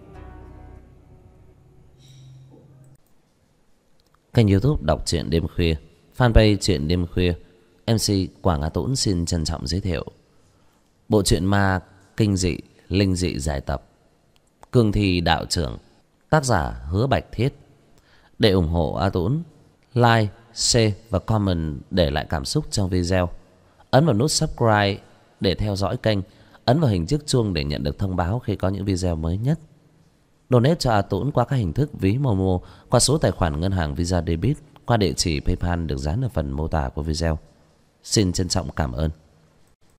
Kênh YouTube đọc truyện đêm khuya, fanpage truyện đêm khuya, MC Quảng Á Tũng xin trân trọng giới thiệu bộ truyện ma kinh dị linh dị giải tập Cương Thi Đạo Trưởng Tác giả Hứa Bạch Thiết. Để ủng hộ A Tũng, like, share và comment để lại cảm xúc trong video. Ấn vào nút subscribe để theo dõi kênh. Ấn vào hình chiếc chuông để nhận được thông báo khi có những video mới nhất. Donate cho A Tũng qua các hình thức ví Momo, qua số tài khoản ngân hàng Visa Debit, qua địa chỉ PayPal được dán ở phần mô tả của video. Xin trân trọng cảm ơn.